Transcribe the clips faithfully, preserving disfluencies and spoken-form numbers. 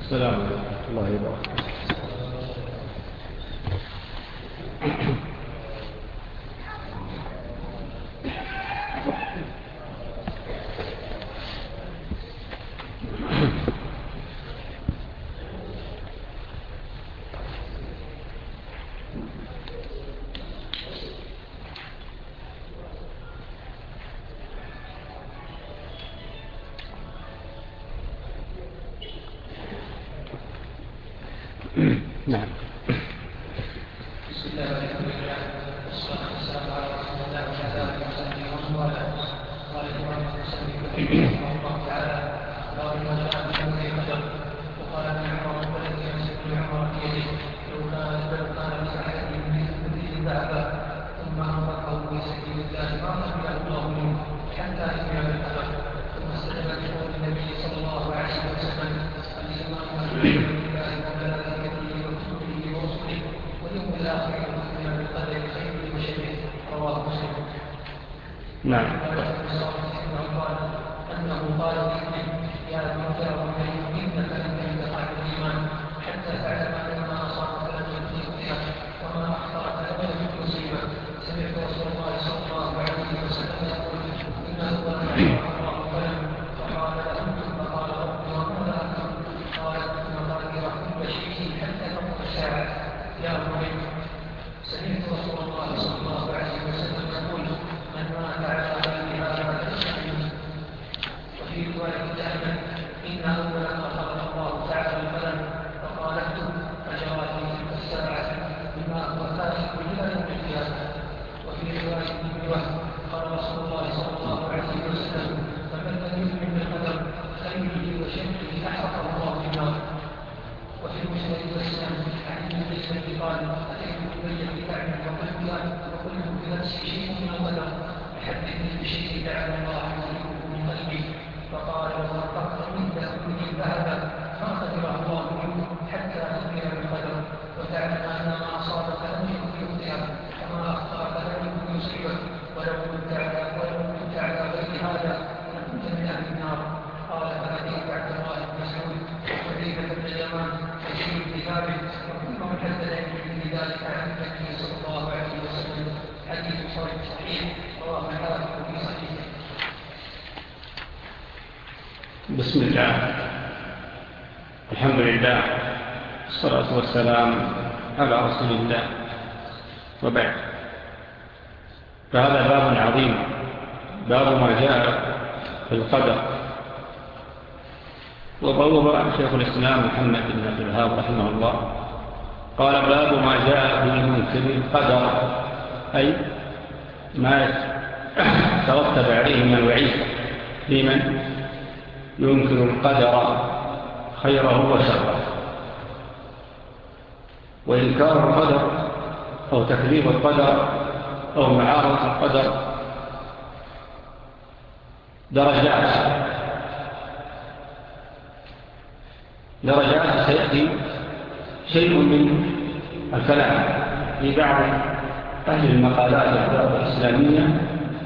السلام عليكم الله وبركاته. نعم. بسم الله والحمد لله والصلاة والسلام على رسول الله وعلى آله وصحبه ومن والاه. قال الإمام المسلم رحمه الله تعالى: باب ما جاء في أمر القدر. وقال ابن عمر والذي يمسك ابن عمر بيده: لو كان لو كان لأحدهم مثل ذهبا ثم أنفقه في سبيل الله ما قبله الله منه حتى يؤمن بالقدر. ثم استدل بقول النبي صلى الله عليه وسلم: الإيمان بالله وملائكته وكتبه ورسله واليوم الآخر وتؤمن بالقدر خيره وشره. رواه مسلم. نعم. أنه قال لابنه: يا ابن إنك لن تقع الإيمان حتى تعلم أن ما أصابك لم يكن يخطئك وما أخطأك لم يكن يصيبك. سمعت رسول الله صلى الله عليه وسلم يقول: إن أول ما خلق الله القلم فقال له اكتب فقال رب وماذا أكتب؟ قال اكتب مقادير كل شيء حتى تقوم الساعة. يا بني سمعت رسول الله صلى الله عليه وسلم يقول: من مات على غير هذا فليس منه. وفي رواية أحمد: إن أول ما خلق الله تعالى القلم فقال اكتب فجرت تلك الساعة بما هو كاتب إلى يوم القيامة. وفي رواية ابن وهب قال رسول الله صلى الله عليه وسلم: فمن لم يؤمن بالقدر خيره وشره أحرقه الله بالنار. وفي مسند مسلم عن ابن مسلم قال: أتيت أبي بن كعب وقلت وقلت بنفسي شيء من القدر فحدثني بشيء جعل الله يملكه من قلبي. فقال: لو أنفقت عند كل ذهبا ما قدره الله منه حتى تؤمن بالقدر وتعلم أن ما أصابك لم يكن يخطئك وما أخطأك لم يكن يصيبك ولو كنت على ولو كنت على غير هذا لكنت من أهل النار. قال: فأتيت عبد الله بن مسعود وحذيفة بن اليمان وزيد بن ثابت وكلهم حدثني بذلك عن النبي صلى الله عليه وسلم. حديث صحيح رواه الحاكم في صحيحه. بسم الله الحمد لله والصلاة والسلام على رسول الله وبعد. فهذا باب عظيم، باب ما جاء في القدر. وبوب شيخ الإسلام محمد بن عبد الوهاب رحمه الله قال: باب ما جاء في منكر القدر، أي ما ترتب عليه من الوعيد في من ينكر القدر خيره وشره. وإنكار القدر أو تكذيب القدر أو معارضة القدر درجات درجات سيأتي شيء من الكلام في بعض أهل المقالات الإسلامية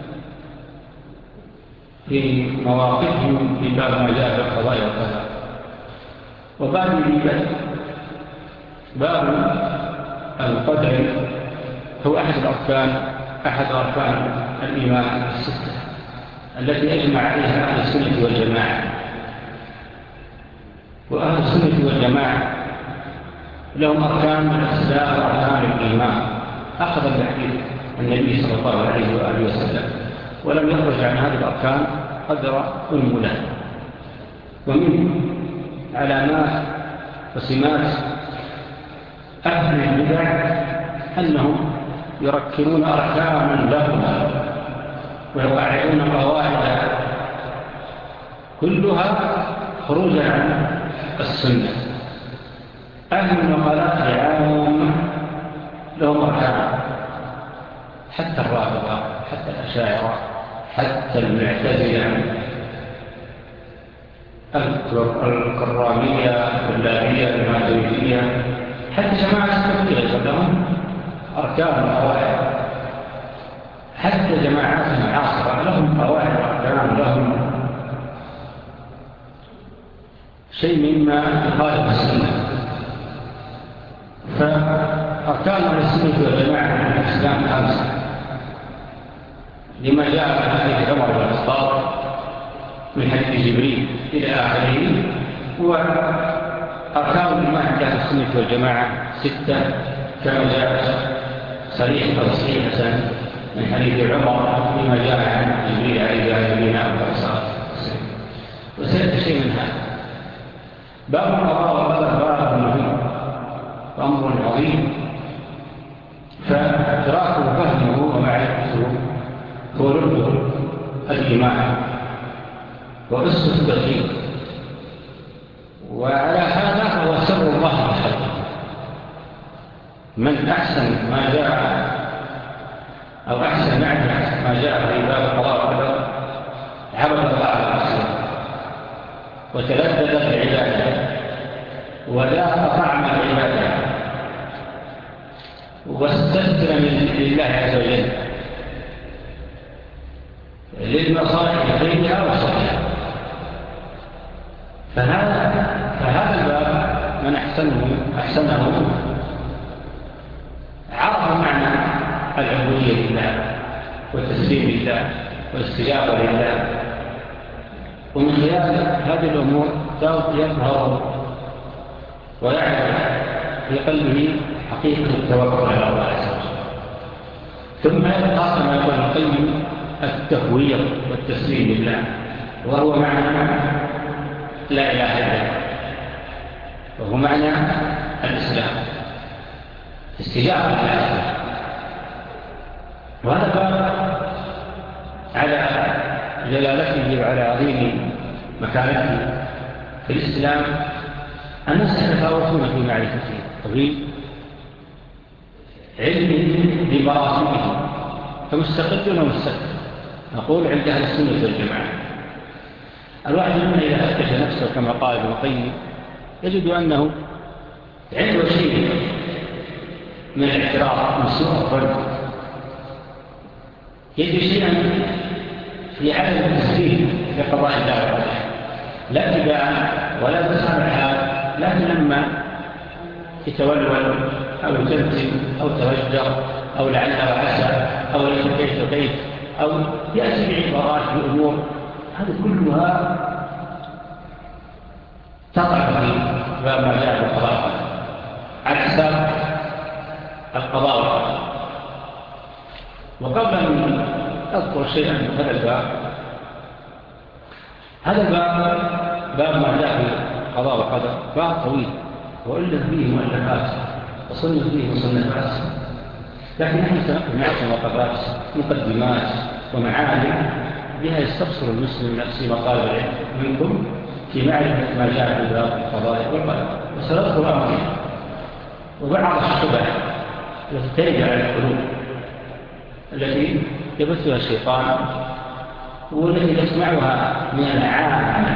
في مواقفهم في باب ما جاء في القضاء والقدر. وبعد ذلك باب القدر هو أحد الأركان أحد أركان الإيمان الستة التي أجمع عليها أهل السنة والجماعة. وأهل السنة والجماعة لهم أركان من الإسلام وأركان الإيمان أخذ بحديث النبي صلى الله عليه وآله وسلم، ولم يخرج عن هذه الأركان قدر أنمله. ومن علامات وسمات أهل البدع أنهم يركبون أركانا لهم ويقعدون قواعد كلها خروجا عن السنة. أهل المقالات العامة لهم أركان، حتى الرافضة حتى الأشاعرة حتى المعتزلة الكرامية الكلابية الماتريدية حتى جماعة التبليغ لهم أركان وقواعد، حتى جماعات المعاصرة لهم قواعد وأركان، لهم شيء مما يخالف السنة. فأركان السنة والجماعة من الإسلام خمسة لما جاء من حديث عمر بن الخطاب من حديث جبريل إلى آخره. وأركان الإيمان عند أهل السنة والجماعة ستة كما جاء صريح أو صحيحة من حديث عمر لما جاء عن جبريل عليه النبي أفضل الصلاة والسلام. وسيأتي شيء من هذا. باب القضاء والقدر باب مهم وأمر عظيم، فإدراكه وفهمه ومعرفته هو لب الإيمان وأسس التوحيد، وعلى هذا فهو سر الله بخلقه. من أحسن ما جاء أو أحسن معرفة ما جاء في باب القضاء والقدر عبد الله على نفسه وتلذذ بالعبادة ولا طعم العبادة واستسلم لله عز وجل للمصالح غيرها وصحها. فهذا فهذا الباب من أحسنه أحسنه عرف معنى العبودية لله والتسليم لله والاستجابة لله، ومن خلال هذه الأمور يظهر ويعرف في قلبه حقيقة التوكل على الله عز وجل. ثم يبقى كما يقول القيم التفويض والتسليم لله، وهو معنى لا إله إلا الله، وهو معنى الإسلام استجابة لله. وهذا باب على جلالته وعلى عظيم مكانته في الإسلام. الناس يتفاوتون في معرفته وفي علمه بمراتبه، فمستقل ومستقل. نقول عند أهل السنة والجماعة الواحد منا إذا فتش نفسه كما قال ابن القيم يجد أنه عنده شيء من الاعتراف من سوء الظن، يجد شيئا في عدم التسليم لقضاء الله وقدره، لا ابتداء ولا تسامحات، لكن لما يتولول أو يتمثل أو ترجر أو لعل وعسى أو ليس كيف وكيف أو يأتي بعبارات بأمور، هذه كلها تقع في باب ما جاء بالقضاء على حساب القضاء والقدر. وقبل أن أذكر شيئا من هذا الباب، هذا الباب باب ما جاء في القضاء والقدر باب طويل وإلا فيه مؤلفات وصنف فيه مصنفات، لكن نحن سنقف معكم وقفات مقدمات ومعالم بها يستبصر المسلم نفسه مقال العلم منكم في معرفة ما جاء في باب القضاء والقدر. وسنذكر أمرين وبعض الشبه التي ترد على القلوب التي يبثها الشيطان والتي تسمعها من العام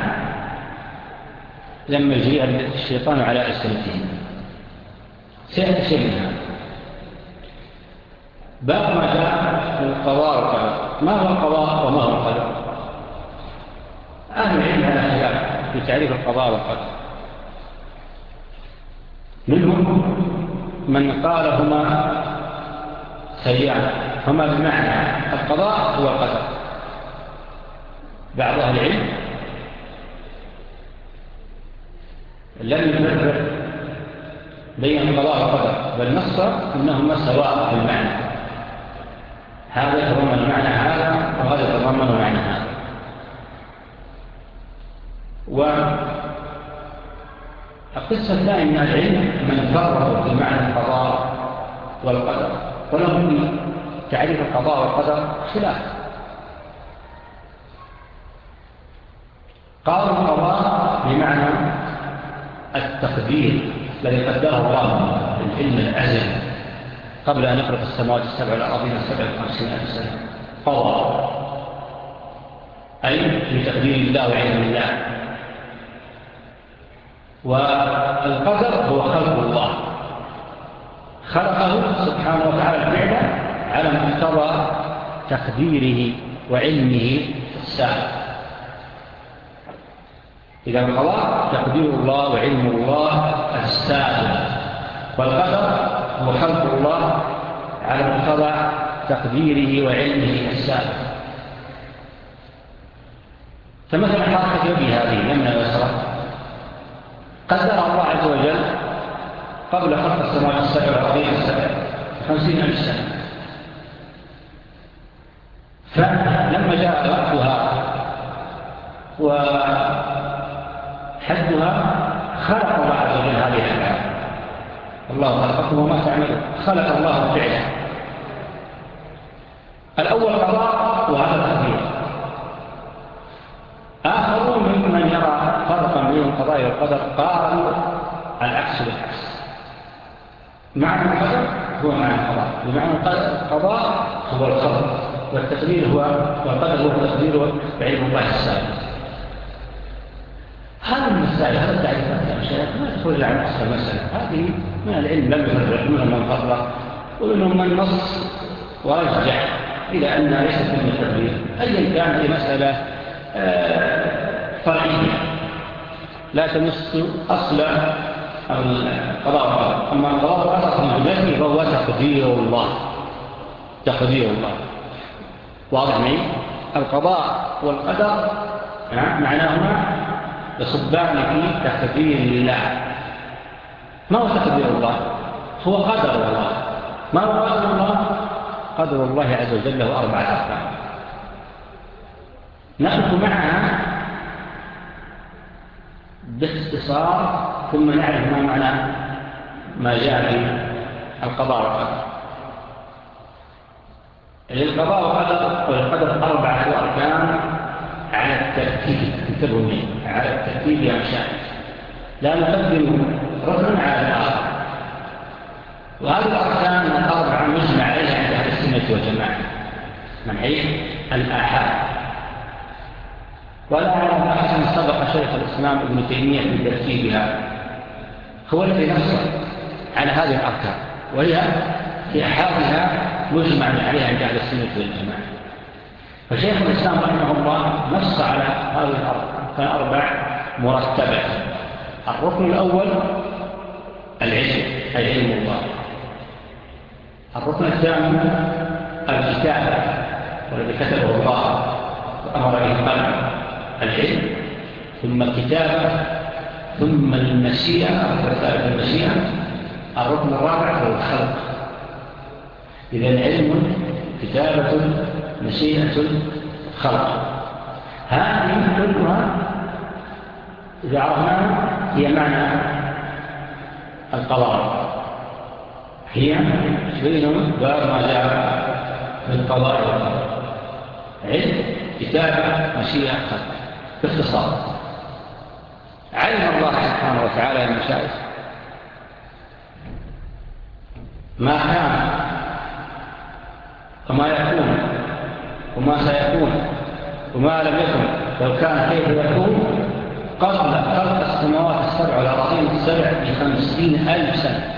لما يجريها الشيطان على ألسنتهم. سيأتي شيء منها. باب ما جاء في القضاء والقدر. ما هو القضاء وما هو القدر؟ أهل العلم على خلاف في تعريف القضاء والقدر. منهم من قال هما سيئان، هما بمعنى القضاء هو القدر. بعض أهل العلم لم يفرق بين القضاء والقدر، بل نص إنهما سواء في المعنى، هذا يتضمن معنى هذا وهذا يتضمن معنى هذا. والقصة الثانية من العلم من فرق في معنى القضاء والقدر، ولهم في تعريف القضاء والقدر خلاف. قالوا القضاء بمعنى التقدير الذي قدره الله بالعلم الأزلي قبل أن يخلق السماوات السبع والأرضين السبع وخمسين ألف سنة. قضى أي بتقدير الله وعلم الله. والقدر هو خلق الله، خلقه سبحانه وتعالى فعلا على مقتضى تقديره وعلمه السابق. إذا القضاء تقدير الله وعلم الله السابق، والقدر هو خلق الله على مقتضى تقديره وعلمه السابق. فمثلا حركة يدي هذه اليمنى واليسرى قدر الله عز وجل قبل خلق السماوات السبع والأرضين السبع خمسين ألف سنة، فلما جاء وقتها وحدها خلق الله عز وجل هذه الأفعال. الله خلقكم وما تعملون، خلق الله فعلا. الأول قضاء وهذا تقدير. آخرون ممن يرى فرقا بين القضاء والقدر قالوا العكس بالعكس، معنى القدر هو معنى القضاء، بمعنى القضاء هو الخلق، والتقدير هو والقدر هو التقدير بعلم الله السابق. هذه المسائل هذا التعريفات يا مشايخ ما تدخل إلا عن أصل المسألة. هذه من العلم لم يفرق، منهم من فرق ومنهم من نص ورجع إلى أن ليست من التقدير. أيا كان هذه مسألة فرعية لا تمس أصل القضاء والقدر. أما القضاء والقدر من جملته فهو تقدير الله، تقدير الله واضح معي. القضاء والقدر معناهما يصبان في تقدير الله. ما هو تقدير الله؟ هو قدر الله. ما هو قدر الله؟ قدر الله عز وجل له أربعة أقسام نقف معها باختصار ثم نعرف ما معنى ما جاء في القضاء والقدر. القضاء والقدر والقدر أربعة أركان على الترتيب، انتبهوا مني على الترتيب يا مشاهد، لا نقدم ركن على الآخر. وهذه الأركان الأربعة مجمع عليها عند أهل السنة والجماعة من حيث الآحاد. ولا أعلم أحسن سبق شيخ الإسلام ابن تيمية في ترتيبها، هو الذي نص على هذه الأركان، وهي في أحادها مجمع عليها عند أهل السنة والجماعة. فشيخ الإسلام رحمه الله نص على هذه الأربع مرتبة. الركن الأول العلم، أي علم الله. الركن الثاني الكتابة، والذي كتبه الله وأمر به القلم، العلم، ثم الكتابة، ثم المشيئة أو رسالة المشيئة. الركن الرابع هو الخلق. إذن علم، كتابة، مشيئة، خلق. هذه كلها إذا عرفناها هي معنى القضاء، هي بينهم باب ما جاء في القضاء والقدر: علم، كتابة، مشيئة، خلق. باختصار علم الله سبحانه وتعالى يا مشايخ ما كان وما يكون وما سيكون وما لم يكن لو كان كيف يكون قبل خلق السماوات السبع والأراضين السبع بخمسين ألف سنة.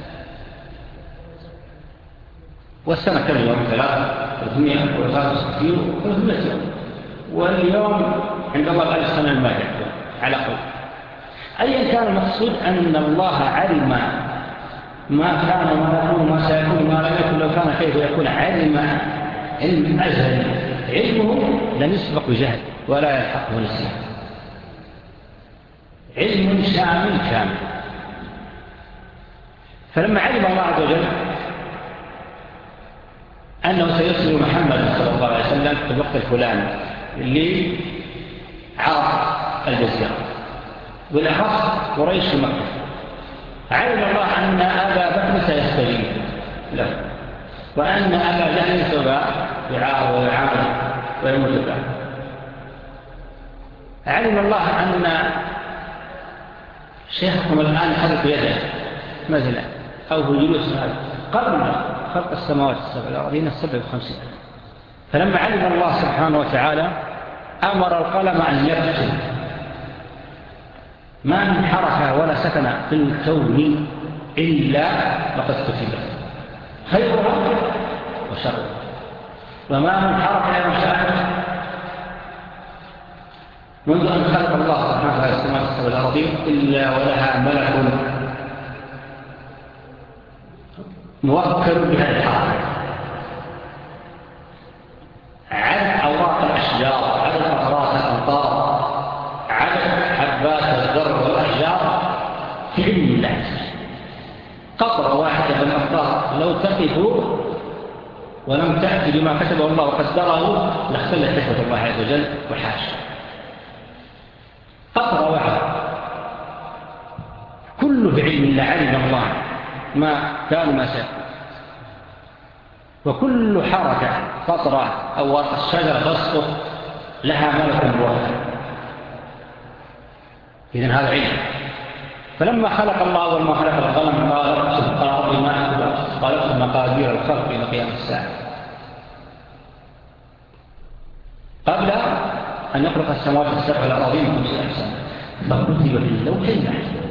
والسنة كم يوم؟ ثلاثة ثلاثمائة وثلاثة وستين وثلاثمائة يوم، واليوم عند الله ألف سنة ما يحكم على قول. أيا كان المقصود أن الله علم ما كان وما يكون وما سيكون وما لم يكن لو كان كيف يكون. علم علم أزلي، علمه لم يسبق بجهل ولا يلحقه نسيان، علم شامل كامل. فلما علم الله عز وجل أنه سيرسل محمد صلى الله عليه وسلم في الوقت الفلاني اللي عرف الجزيرة بالأخص قريش في مكة، علم الله أن أبا بكر سيستجيب له، وأن أبا جهل سوف يعار ويعامل ويموت له. علم الله أن شيخكم الآن حرق يده مثلا أو هو جلوس هذا قبل خلق السماوات السبع والأرضين السبع وخمسين. فلما علم الله سبحانه وتعالى أمر القلم أن يكتب. ما من حركة ولا سكنة في الكون إلا لقد كتبت، خيرها وشرها. وما من حركة يا مشاهد منذ أن خلق الله سبحانه وتعالى السماوات والأرضين إلا ولها ملك موكل بها الحركة. عدد أوراق الأشجار، عدد أطراف الأمطار، عدد حبات الذر والأشجار في علم الله. قطرة واحدة من الأمطار لو تقف ولم تأتي بما كتبه الله وقدره لاختلت حكمة الله عز وجل وحاشا. قطرة واحدة كله بعلم الله، علم الله ما كان ما شاء. وكل حركة قطرة أو الشجرة تسقط لها ملك موكل. إذن هذا علم. فلما خلق الله أول ما خلق القلم قال اكتب الأرض ما أكتب، قال اكتب مقادير الخلق إلى قيام الساعة. قبل أن يخلق السماوات السبع والأراضين خمسين ألف سنة فكتب في اللوح المحفوظ.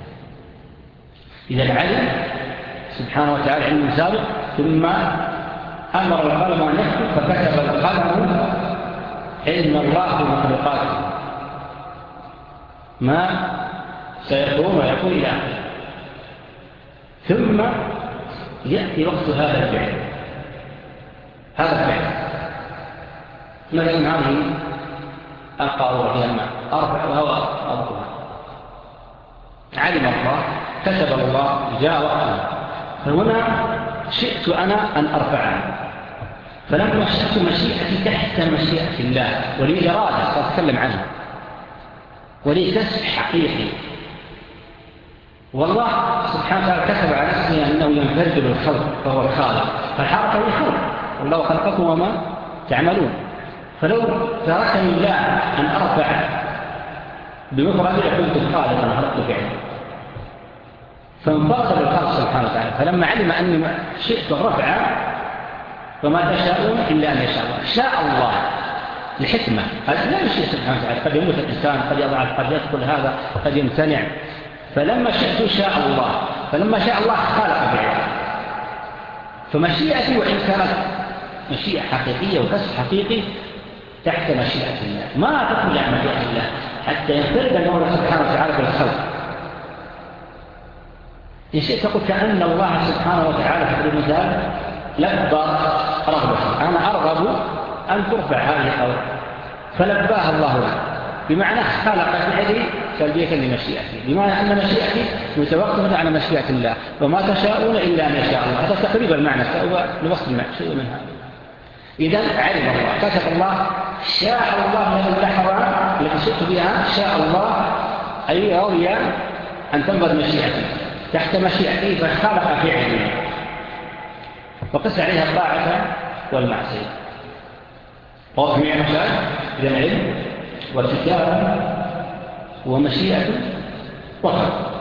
إذا العلم سبحانه وتعالى علم سابق، ثم أمر القلم أن يكتب فكتب القلم علم الله في مخلوقاته ما سيكون ويكون إلى آخره. ثم يأتي وقت هذا الفعل. هذا الفعل مثلا هذه القارورة فيها الماء أربع وهواء أربعها، علم الله كتب الله جاء وقتها، فهنا شئت أنا أن أرفعها. فلما شئت مشيئتي تحت مشيئة الله ولي إرادة سأتكلم عنها ولي كسب حقيقي. والله سبحانه وتعالى كتب على نفسه أنه ينفرد بالخلق فهو الخالق، فالحركة هي خلق والله خلقكم وما تعملون. فلو تركني الله أن أرفع بمفردي لكنت خالقا خلقت فعلا، فانفرد بالخلق سبحانه وتعالى. فلما علم أني شئت الرفع فما تشاءون إلا أن يشاء الله. شاء الله الحكمة هذا لا يشيء سبحانه وتعالى، قد يموت الإنسان، قد يضعف، قد يدخل هذا، قد يمتنع. فلما شئت شاء الله، فلما شاء الله خلق فعلا. فمشيئتي وإن كانت مشيئة حقيقية وكسب حقيقي تحت مشيئة الله، ما تخرج عن مشيئة الله حتى ينفرد المولى سبحانه وتعالى بالخلق. إن شئت تقول كأن الله سبحانه وتعالى في المثال لبى رغبتي، أنا أرغب أن ترفع هذه الأرض فلباها الله له، بمعنى خلق فعلي سلبية لمشيئتي، بمعنى أن مشيئتي متوقفة على مشيئة الله، وما تشاءون إلا أن يشاء الله. هذا تقريبا المعنى هو لوصل شيء من هذا. إذن علم الله كتب الله شاء الله من اللحظة التي شئت بها شاء الله أي رضي أن تنبذ مشيئتي تحت مشيئتي فخلق فعلي وقس عليها الطاعة والمعصية. وفي مثال إذن علم وكتابة ومشيئة وخلق.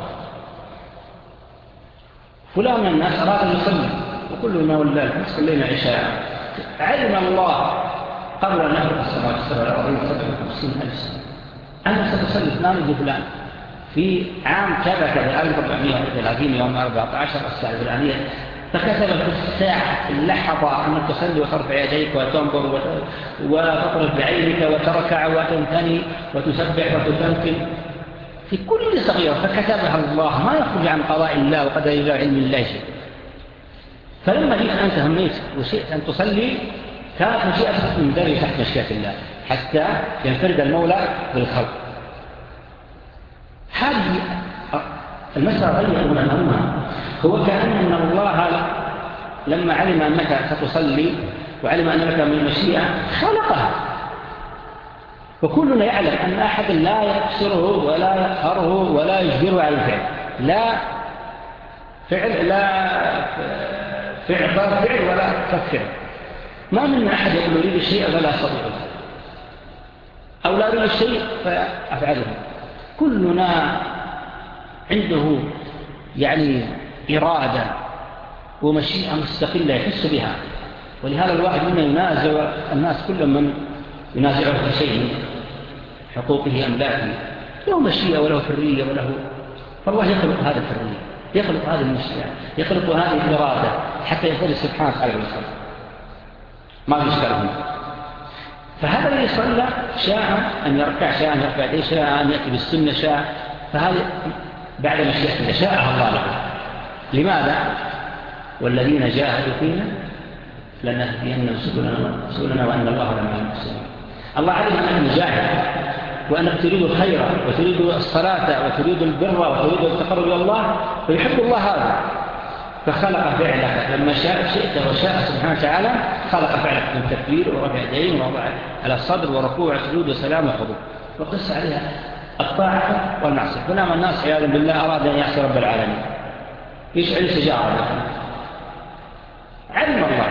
فلان من الناس أراد أن يصلي وكلنا ولا الحمس كلنا عشاء، علم الله قبل أن يخلق السماوات السبع والأرضين سبع وخمسين ألف سنة أنا ستصلي اثنان لفلان في عام كذا كذا ألف وأربعمائة وثلاثين يوم أربعة عشر الساعة الفلانية، فكتب في الساعة اللحظة أنك تصلي وترفع يديك وتنظر وتطرف بعينك وتركع وتنتني وتسبح وتتمكن في كل صغيرة، فكتبها الله ما يخرج عن قضاء الله وقدر الله علم الله شيء. فلما جئت أنت هميت وشئت أن تصلي كانت مشيئتك من ذلك تحت مشيئة الله حتى ينفرد المولى بالخلق. هذه المسألة غير من الأمة، هو كأن الله لما علم أنك ستصلي وعلم أنك من المشيئة خلقها. وكلنا يعلم أن أحد لا يكسره ولا يقهره ولا يجبره على الفعل، لا فعل لا فعل فعل ولا كفعل. ما من أحد يقول أريد الشيء فلا أستطيعه أو لا أريد الشيء فأفعله. كلنا عنده يعني إرادة ومشيئة مستقلة يحس بها، ولهذا الواحد منا ينازع الناس كل من ينازعه في شيء من حقوقه أملاكه، له مشيئة وله حرية وله، فالله يخلق هذا الحرية، يخلق هذه المشيئة، يخلق هذه الإرادة حتى يفضل سبحانه وتعالى بالخلق. ما يشكلهم. فهذا الذي صلى شاء أن يركع، شاء أن يركع إليه، شاء أن يأتي بالسنة، شاء، فهذا بعد مشيئة الله شاءها الله له. لماذا؟ والذين جاهدوا فينا لنهدينهم سبلنا وأن الله لمع المحسنين. الله علم أنك مجاهد وأنك تريد الخير وتريد الصلاة وتريد البر وتريد التقرب إلى الله، فيحب الله هذا، فخلق فعلك لما شاء شئت وشاء سبحانه وتعالى خلق فعلك من تكبير ورفع يدين ووضع على الصدر وركوع وسجود وسلام وحضور، وقص عليها الطاعة والمعصية. فلما الناس عياذا بالله أراد أن يعصي رب العالمين يشعل سجارة، علم الله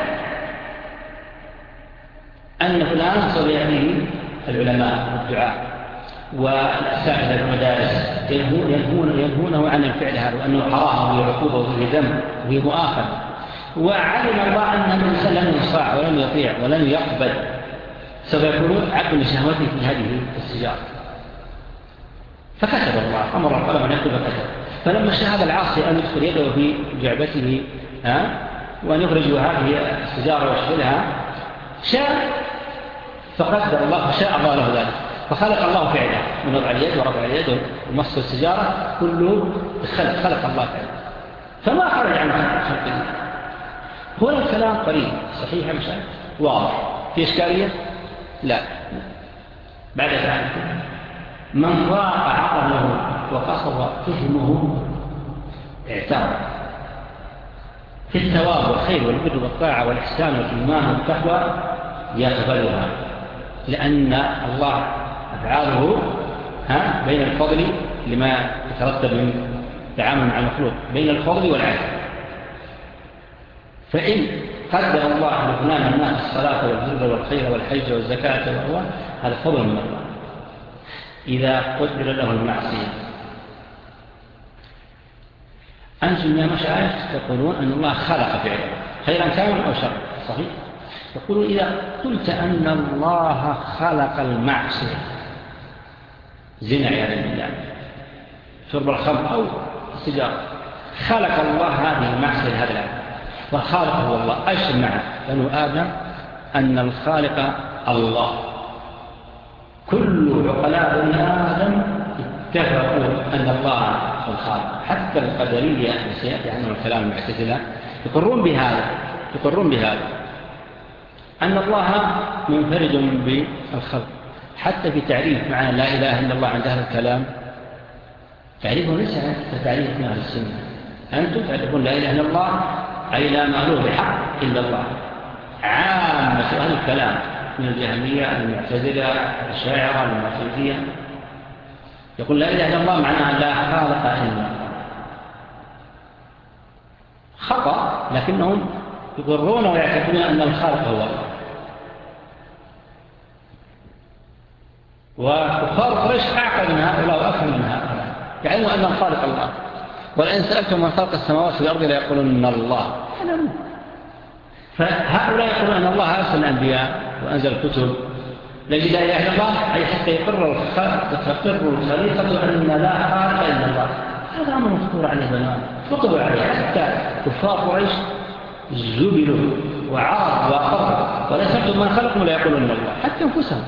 أن فلان صلى عليه العلماء والدعاء والأساتذة في المدارس ينهون ينهونه عن الفعل هذا، وأنه حرام وعقوبة وفيه ذنب وفيه مؤاخذة، وعلم الله أن الإنسان لن ينصاع ولن يطيع ولن يقبل، سوف يكون عبد لشهوته في هذه السجارة. فكتب الله، أمر القلم أن يكتب فكتب. فلما شاء هذا العاصي أن يدخل يده في جعبته ها وأن يخرج هذه السجارة ويشغلها، شاء فقدر الله فشاء الله له ذلك، فخلق الله فعله من وضع اليد ورفع اليد ومس السجارة كله خلق, خلق الله فعله، فما خرج عن خلق الله. هنا الكلام قريب صحيح مش واضح، في إشكالية؟ لا. بعد ذلك من ضاق عقله وقصر فهمه اعترض في الثواب والخير والبر والطاعة والإحسان والإيمان والتقوى يقبلها، لأن الله أفعاله ها بين الفضل لما يترتب من تعامل مع المخلوق بين الفضل والعدل. فإن قدر الله لفلان الناس الصلاة والبر والخير والحج والزكاة والهوى هذا فضل من الله. إذا قدر له المعصية أنتم يا مشايخ تقولون أن الله خلق فعله خيرا كان أو شر، صحيح؟ يقولون إذا قلت أن الله خلق المعصية زنا يا رب الله شرب الخمر أو السجارة، خلق الله هذه المعصية هذا العالم والخالق هو الله، أجمع بنو آدم أن الخالق الله، كل عقلاء بني آدم اتفقوا أن الله هو الخالق، حتى القدرية سيأتي عنهم الكلام المعتزلة يقرون بهذا يقرون بهذا أن الله منفرد بالخلق، حتى في تعريف معنى لا إله إلا الله عند أهل الكلام تعريفه ليس كتعريف من أهل السنة. أنتم تعرفون لا إله إلا الله أي لا معلوم بحق إلا الله. عامة أهل الكلام من الجهمية المعتزلة الشاعرة الماتريدية يقول لا إله إلا الله معناها لا خالق إلا الله، خطأ، لكنهم يقرون ويعتقدون أن الخالق هو الله. وكفار قريش أعقل من هؤلاء وأفهم من هؤلاء، يعلموا أن الخالق الله، ولئن سألتم من خلق السماوات والأرض ليقولون أن الله. فهؤلاء يقولون أن الله أرسل الأنبياء وأنزل الكتب لكن لا إله إلا الله أي حتى يقر الخليقة أن لا خالق إلا الله. هذا أمر مفطور عليه بنان فطروا عليه، حتى كفار قريش زبلوا وعرضوا وأقروا ولا سألتم من خلقهم لا يقولون أن الله، حتى أنفسهم.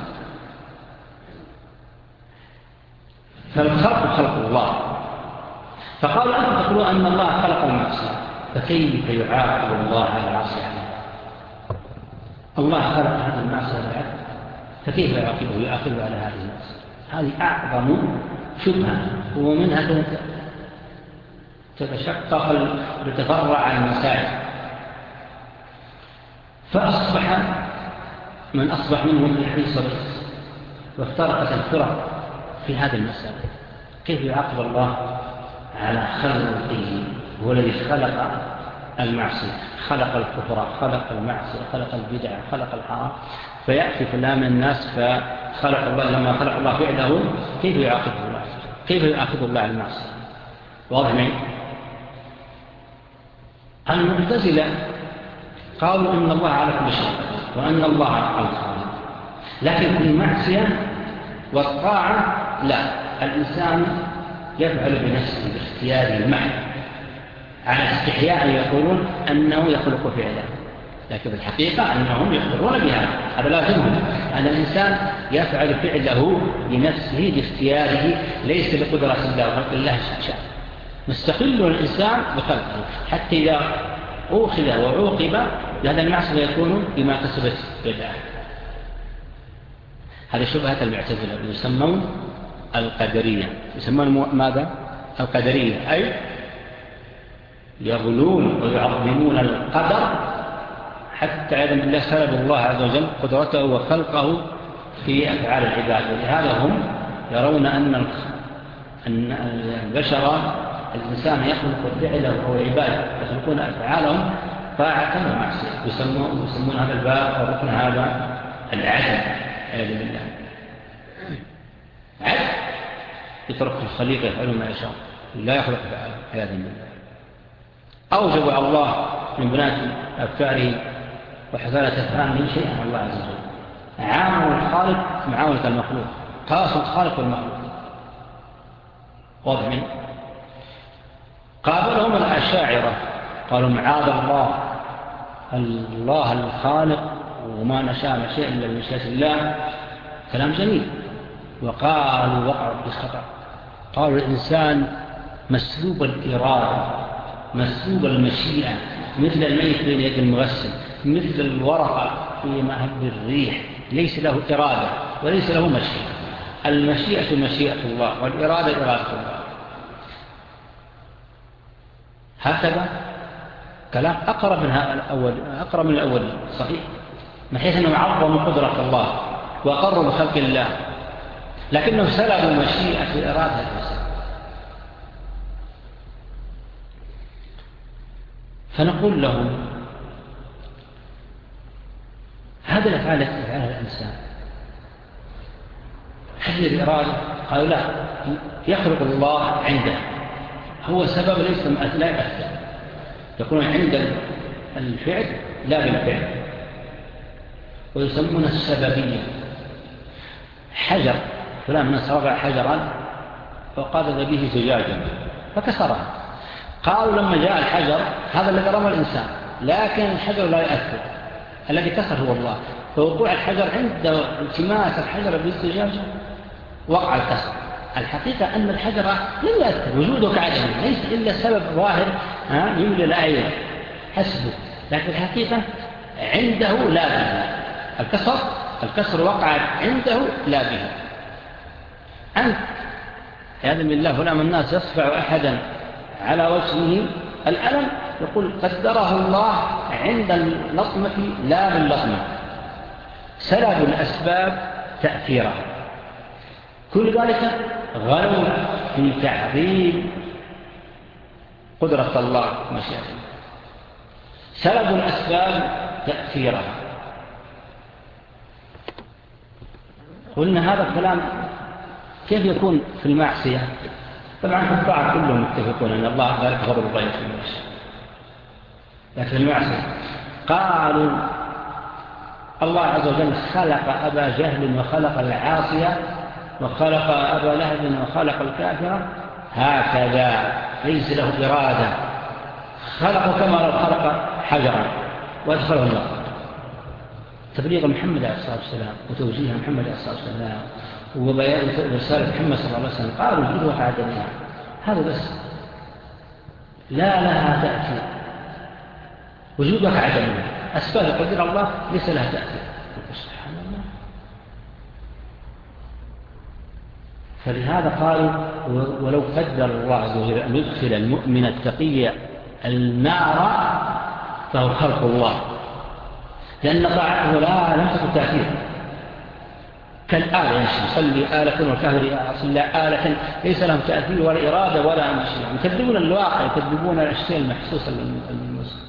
فالخلق خلق الله، فقالوا أنتم تقولون أن الله خلق المعصية، فكيف يعاقب الله على العصي عليه؟ الله خلق هذه المعصية العبد، فكيف يعاقبه يعاقبه على هذه المعصية؟ هذه أعظم شبهة، ومنها تتشقق لتفرع المسائل. فأصبح من أصبح منهم في حيصة وافترقت الفرق في هذه المسألة. كيف يعاقب الله على خلقه؟ هو الذي خلق المعصية، خلق الكفر، خلق المعصية، خلق البدع، خلق الحرام، فيأتي فلان من الناس فخلق الله لما خلق الله فعله كيف يعاقبه الله؟ كيف يعاقب الله على المعصية؟ واضح معي؟ المعتزلة قالوا إن الله على كل شيء وأن الله على الخالق، لكن في المعصية والطاعة لا، الإنسان يفعل بنفسه باختياره المحض على استحياء يقولون أنه يخلق فعله، لكن الحقيقة أنهم يقدرون بها. هذا لازمهم أن الإنسان يفعل فعله بنفسه باختياره، ليس بقدرة الله وخلق الله شيء. مستقل الإنسان بخلقه، حتى إذا أخذ وعوقب لهذا المعصية يكون بما كسبت يداه. هذه شبهة المعتزلة يسمون القدرية. يسمون ماذا؟ القدرية، أي يغلون ويعظمون القدر حتى عياذا بالله سلب الله عز وجل قدرته وخلقه في أفعال العباد. ولهذا هم يرون أن أن البشر الإنسان يخلق فعله أو عباده يخلقون أفعالهم طاعة ومعصية. يسمون, يسمون هذا الباب أو ركن هذا العدل عياذا بالله. عدل يترك الخليقة يفعلون ما يشاء، لا يخلق فعله عياذا بالله. أوجب الله من بنات أفكاره وحزالة أفهامه شيئا عن الله عز وجل. عامل الخالق معاونة المخلوق، قاس الخالق والمخلوق. واضح من قابلهم الأشاعرة قالوا معاذ الله، الله الخالق وما نشاء شيء إلا بمشيئة الله. كلام جميل. وقالوا وقعوا في خطأ، قالوا الإنسان مسلوب الإرادة مسلوب المشيئة، مثل الميت بين يد المغسل، مثل الورقة في مهب الريح، ليس له إرادة وليس له مشيئة. المشيئة مشيئة الله والإرادة إرادة الله. هكذا كلام أقرب من الأول، أقرب من الأول صحيح، من حيث أنه عظم قدرة الله وأقروا بخلق الله، لكنه سلبوا مشيئة الإرادة الإنسان. فنقول لهم هذا الأفعال التي يفعلها الإنسان هل الإرادة؟ قالوا لا، يخلق الله عنده، هو سبب ليس لا يأثر، يكون عند الفعل لا بالفعل. ويسمون السببية. حجر فلان من رفع حجرا وقاذف به زجاجا فكسرها، قالوا لما جاء الحجر هذا الذي رمى الإنسان، لكن الحجر لا يأثر، الذي كسر هو الله. فوقوع الحجر عند التماس الحجر بالزجاجة وقع الكسر. الحقيقة أن الحجر لم يأثر، وجوده كعدم، ليس إلا سبب ظاهر يملي الأعين حسبه، لكن الحقيقة عنده لا به. الكسر الكسر وقع عنده لا به. أنت هذا من الله فلان الناس يصفع أحدا على وجهه الألم، يقول قدره الله عند اللطمة لا باللطمة. سلب الأسباب تأثيرها. كل ذلك غلو في تعظيم قدرة الله مشيئته. سلب الأسباب تأثيرها. قلنا هذا الكلام كيف يكون في المعصية؟ طبعا في الطاعة كلهم متفقون أن الله ذلك غضب الله في المعصية، لكن المعصية قالوا الله عز وجل خلق أبا جهل وخلق العاصية وخلق أبا لهب وخلق الكافرة هكذا، ليس له إرادة، خلقه كما لو خلق حجرا وأدخله الله. تبليغ محمد عليه الصلاة والسلام وتوجيه محمد عليه الصلاة والسلام وبيان رسالة محمد صلى الله عليه وسلم قالوا وجود وقع دمها، هذا بس لا لها تأثير. وجود وقع دمها أسباب قدر الله ليس لها تأثير. سبحان الله. فلهذا قالوا ولو قدر الله عز وجل أن يدخل المؤمن التقي النار فهو خلق الله، لأن طاعته لا لم تكن تأثير كالآلة، يصلي آلة والكافر يصلي آلة ليس لهم تأثير ولا إرادة ولا مشيئة. يكذبون الواقع، يكذبون الأشياء المحسوسة للمسلم.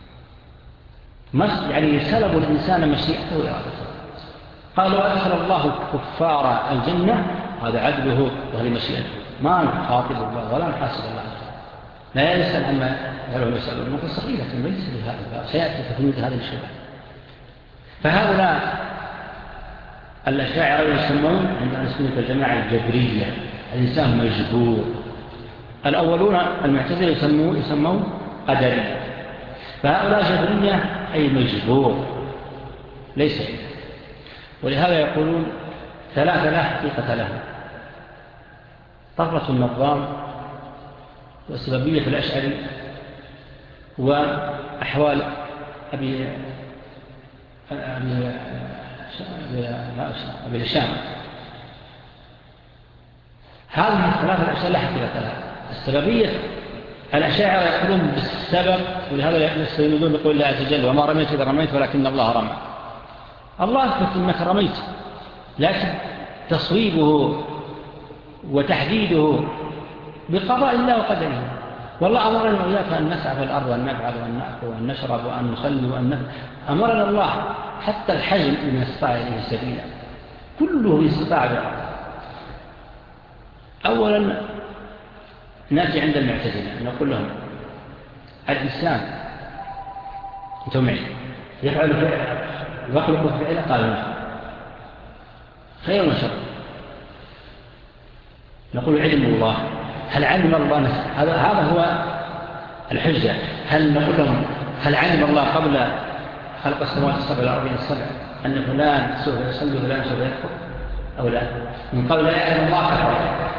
يعني سلبوا الإنسان مشيئته وإرادته. قالوا أدخل الله الكفار الجنة، هذا عدله وهذه مشيئته، ما نخاطب الله ولا نحاسب الله، لا يسأل عما يفعله يسأل. المنكر صغيرة ليس لهذا، سيأتي تفنيد هذه الشبه. فهؤلاء الأشاعرة يسمون عند السنة الجماعة الجبرية، الإنسان مجبور. الأولون المعتزلة يسمون يسمون قدرية. فهؤلاء جبرية أي مجبور ليس إله. ولهذا يقولون ثلاثة لا حقيقة له: طفرة النظام، والسببية في الأشعري، وأحوال أبي أبي أبي هشام. هذه الثلاثة الأشياء لا حقيقة لها. السببية الأشاعرة يقولون بالسبب، ولهذا يستندون بقول الله عز وجل: وما رميت إذا رميت ولكن الله رمى. الله أثبت أنك رميت، لكن تصويبه وتحديده بقضاء الله وقدره. والله أمرنا وإياك أن نسعى في الأرض وأن نفعل وأن نأكل وأن نشرب وأن نصلي وأن نفعل. أمرنا الله حتى الحجم من استطاع إليه سبيلا، كله يستطاع بالأرض. أولا نأتي عند المعتزلة نقول لهم: الإنسان أنتم معي يفعل فعلا ويخلق فعلا، قالوا نعم، خير وشر. نقول: علم الله، هل علم الله نفسه؟ هذا هذا هو الحجة. هل نقول لهم: هل علم الله قبل خلق السماوات السبع والأرض السبع أن فلان سوف يصلي وفلان سوف يكفر أو لا؟ من قبل لا يعلم الله كفر،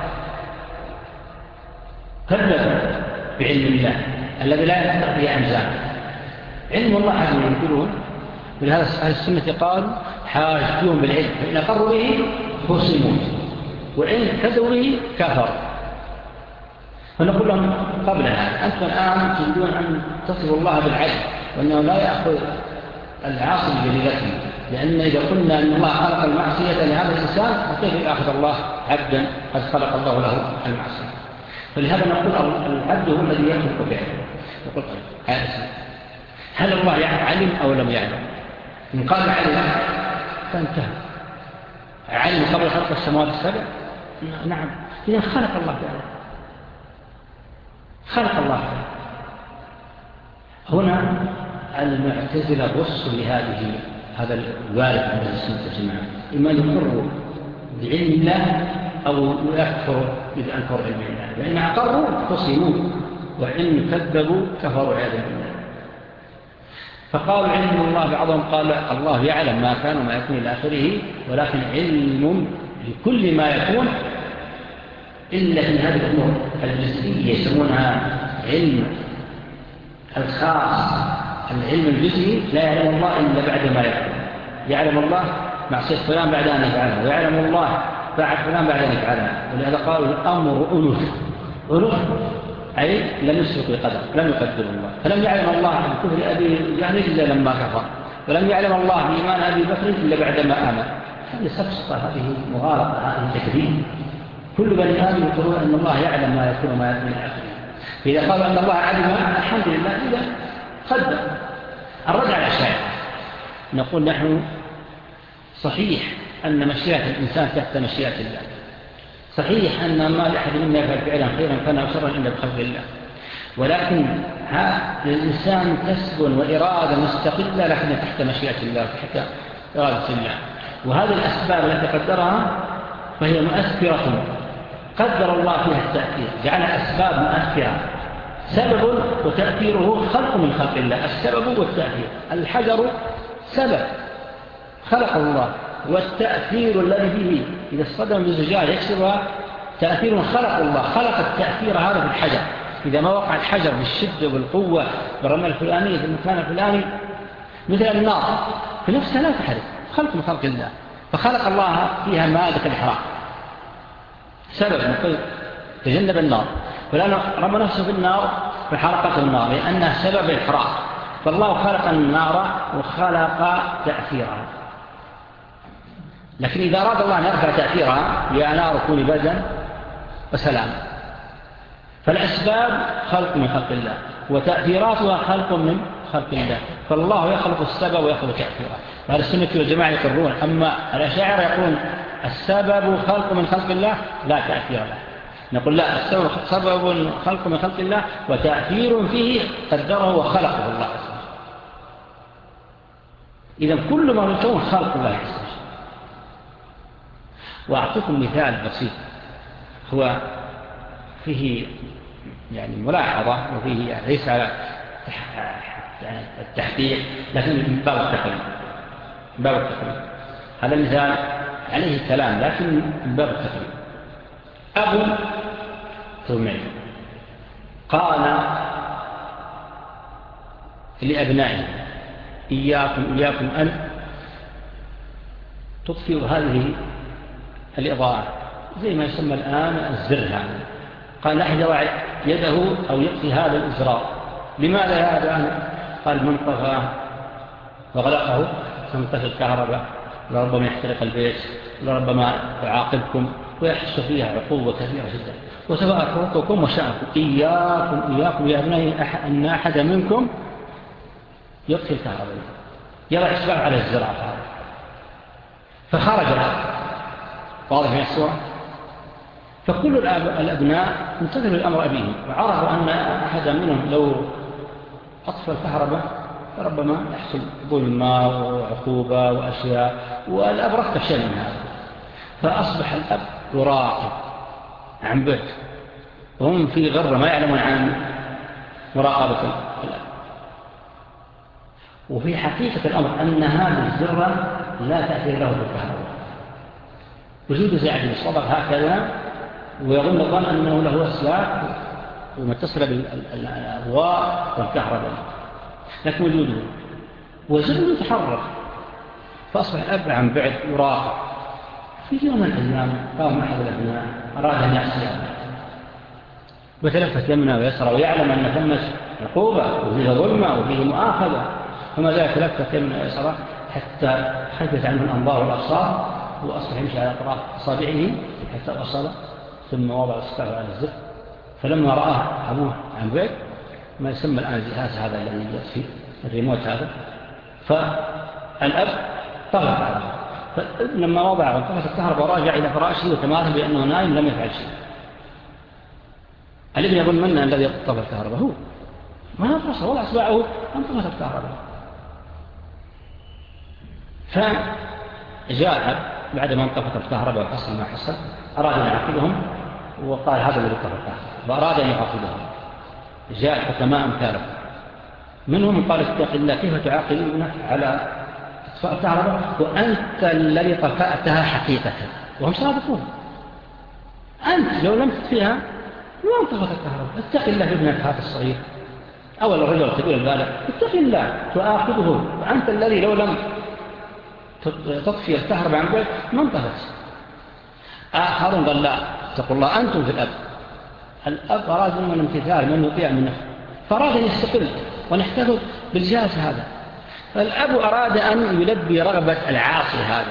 كذب بعلم الله الذي لا يستطيع به أنزال. علم الله هذا ينكرون. ولهذا أهل السنة قالوا: حاجتهم بالعلم، فإن أقروا به خصموا، وإن كذبوا به كفر. فنقول لهم قبل هذا: أنتم الآن تريدون أن تصفوا الله بالعدل، وأنه لا يأخذ العاصي بجريرته، لأن إذا قلنا أن الله خلق المعصية لهذا الإنسان فكيف يأخذ الله عبدا قد خلق الله له المعصية؟ فلهذا نقول العبد هو الذي يخلق فعله. نقول: طيب هل الله علم أو لم يعلم؟ إن قال علم فانتهى. علم قبل خلق السماوات السبع؟ نعم. إذا خلق الله فعله، خلق الله فعله. هنا المعتزلة وصوا لهذه هذا الوارد من السنة والجماعة: إما يقروا بعلم الله أو يكفروا إذا أنكروا علم الله. لأن أقروا خصموا، وإن كذبوا كفروا عياذا بالله. فقالوا علم الله، بعضهم قال الله يعلم ما كان وما يكون إلى آخره، ولكن علم لكل ما يكون إلا في هذه الأمور الجزئية يسمونها علم الخاص. العلم الجزئي لا يعلم الله إلا بعد ما يكون. يعلم الله معصية فلان بعد أن يفعلها، ويعلم الله بعد فلان بعد أن يفعلها. ولهذا قالوا الأمر أنوث. أنوث أي لم يسبق بقدر، لم يقدر الله. فلم يعلم الله عن كفر أبي جهل إلا لما كفر، ولم يعلم الله بإيمان أبي بكر إلا بعدما آمن. هذه سفسطة، هذه مغالطة، هذه تكذيب. كل بني آدم يقولون أن الله يعلم ما يكون وما يكون إلى آخره. فإذا قالوا أن الله علم الحمد لله إذا قدر. الرد على الأشاعرة نقول: نحن صحيح أن مشيئة الإنسان تحت مشيئة الله، صحيح أن ما لأحد منا يفعل فعلا خيرا كان أو شرا إلا بخلق الله، ولكن الإنسان كسب وإرادة مستقلة لكن تحت مشيئة الله وتحت إرادة الله. وهذه الأسباب التي قدرها فهي مؤثرة، قدر الله فيها التأثير، جعل أسباب مؤثرة، سبب وتأثيره خلق من خلق الله. السبب والتأثير، الحجر سبب خلق الله، والتأثير الذي به إذا اصطدم بالزجاج يكسرها تأثير خلق الله. خلق التأثير هذا في الحجر. إذا ما وقع الحجر بالشدة والقوة بالرمى الفلانية في المكان الفلاني مثل النار في نفسها لا تحرق، خلق من خلق الله. فخلق الله فيها مادة الإحراق، سبب نقول تجنب النار، فلأنه رمى نفسه في النار فحرقته النار لأنها سبب الإحراق. فالله خلق النار وخلق تأثيرها. لكن إذا أراد الله أن يرفع تأثيرها: يا نار كوني بردا وسلام. فالأسباب خلق من خلق الله، وتأثيراتها خلق من خلق الله. فالله يخلق السبب ويخلق تأثيرها. وهذا السنة والجماعة يقرون. أما الأشاعرة يقولون السبب خلق من خلق الله لا تأثير له. نقول لا، السبب سبب خلق من خلق الله وتأثير فيه قدره وخلقه الله عز وجل. إذن كل ما نكون خلق الله عز وجل. وأعطيكم مثال بسيط هو فيه يعني ملاحظة، وفيه يعني ليس على التحقيق، لكن من باب التقليد، من باب التقليد. هذا المثال عليه الكلام لكن من باب التقليد. أبو ثمين قال لأبنائه إياكم إياكم أن تطفئوا هذه الإضاءة، زي ما يسمى الآن الزر هذا. قال أحد يضع يده أو يطفي هذا الإزرار. لماذا يا أبنائه؟ قال من طفاه وغلقه سنطفي الكهرباء، لربما يحترق البيت، لربما يعاقبكم ويحس فيها عقوبة كثيرة جدا، وسواء أخرقكم وشاءكم. إياكم إياكم يا أبنائي أن أحد منكم يطفي الكهرباء، يضع إصبعه على الزرع هذا. فخرج واضح من الصورة. فكل الأبناء انتظروا الأمر أبيهم، وعرفوا أن أحد منهم لو أطفى الكهرباء ربما يحصل ظلمة وعقوبة وأشياء، والأب ركب شيء من هذا. فأصبح الأب يراقب عن بعد، وهم في غرة ما يعلمون عن مراقبة الأب. وفي حقيقة الأمر أن هذه الزرة لا تأثير له بالكهرباء، وجود زعج الصبر هكذا، ويظن الظن أنه له أسلاك ومتصلة بالأضواء والكهرباء، لكن وجوده وزر يتحرك. فأصبح الأب عن بعد يراقب. في يوم من الأيام قام أحد الأبناء أراد أن يعصي وتلفت يمنى ويسرى، ويعلم أن ثمة عقوبة وفيه ظلمة وفيه مؤاخذة، وما ذلك تلفت يمنى ويسرى حتى خلفت عنه الأنظار والأبصار، وأصبح يمشي على أطراف أصابعه حتى وصل، ثم وضع إصبعه على الزر. فلما رآه أبوه عن بعد، ما يسمى الآن الجهاز هذا الذي يطفي الريموت هذا، فالأب طغى عليه. فلما وضع وانطفت الكهرباء وراجع إلى فراشه وتماثل بأنه نائم لم يفعل شيء. الابن يظن منه الذي طفى الكهرباء هو ما فصل، وضع إصبعه وانطفت الكهرباء. فجاء بعد ما انطفت الكهرباء وحصل ما حصل أراد أن يعاقبهم، وقال هذا الذي طفى الكهرباء، وأراد أن يعاقبهم. جاء الحكماء أمثاله منهم قال اتق الله كيف تعاقب ابنك على اطفاء الكهرباء وأنت الذي طفأتها حقيقة، وهم صادقون. أنت لو لم تطفئها ما انطفت الكهرباء. اتق الله ابنك هذا الصغير أول الرجل الكبير البالغ، اتق الله تؤاخذه، وأنت الذي لو لم تطفي الكهرباء عن بعد ما انطفت. آخرون قال لا اتقوا الله أنتم في الأب. الأب أراد من الامتثال من يطيع منه، فأراد أن يستقل ونحتفظ بالجهاز هذا. فالأب أراد أن يلبي رغبة العاصي هذا،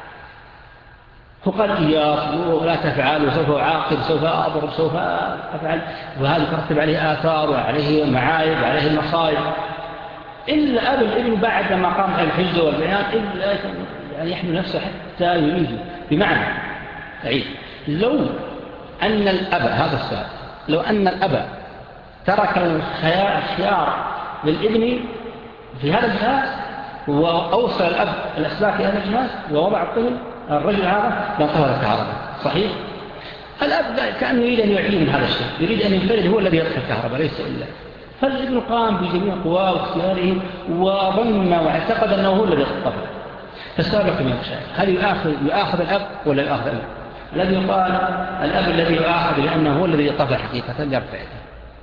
فقال إياك ولا تفعل وسوف أعاقب سوف أضرب سوف أفعل، وهذا ترتب عليه آثار وعليه معايب وعليه مصائب. إلا أب الابن بعد ما قام على الحجة والبيان إلا يعني يحمل نفسه حتى يريده. بمعنى عيد لو أن الأب هذا السؤال، لو أن الأب ترك الخيار للابن في هذا الجهاز وأوصل الأب الأسباب في هذا الجهاز ووضع الطفل الرجل هذا لانطفأت الكهرباء صحيح. الأب كأنه يريد أن يعلم من هذا الشيء، يريد أن ينفرد هو الذي يطفئ الكهرباء ليس إلا. فالابن قام بجميع قواه واختياره وظن واعتقد أنه هو الذي يطفئ. فالسؤال لكم يا مشاهد، هل يؤاخذ, يؤاخذ الأب ولا يؤاخذ الأب؟ الذي يقال الأب الذي يؤاخذ لأنه هو الذي يطفئ حقيقة يرفع يده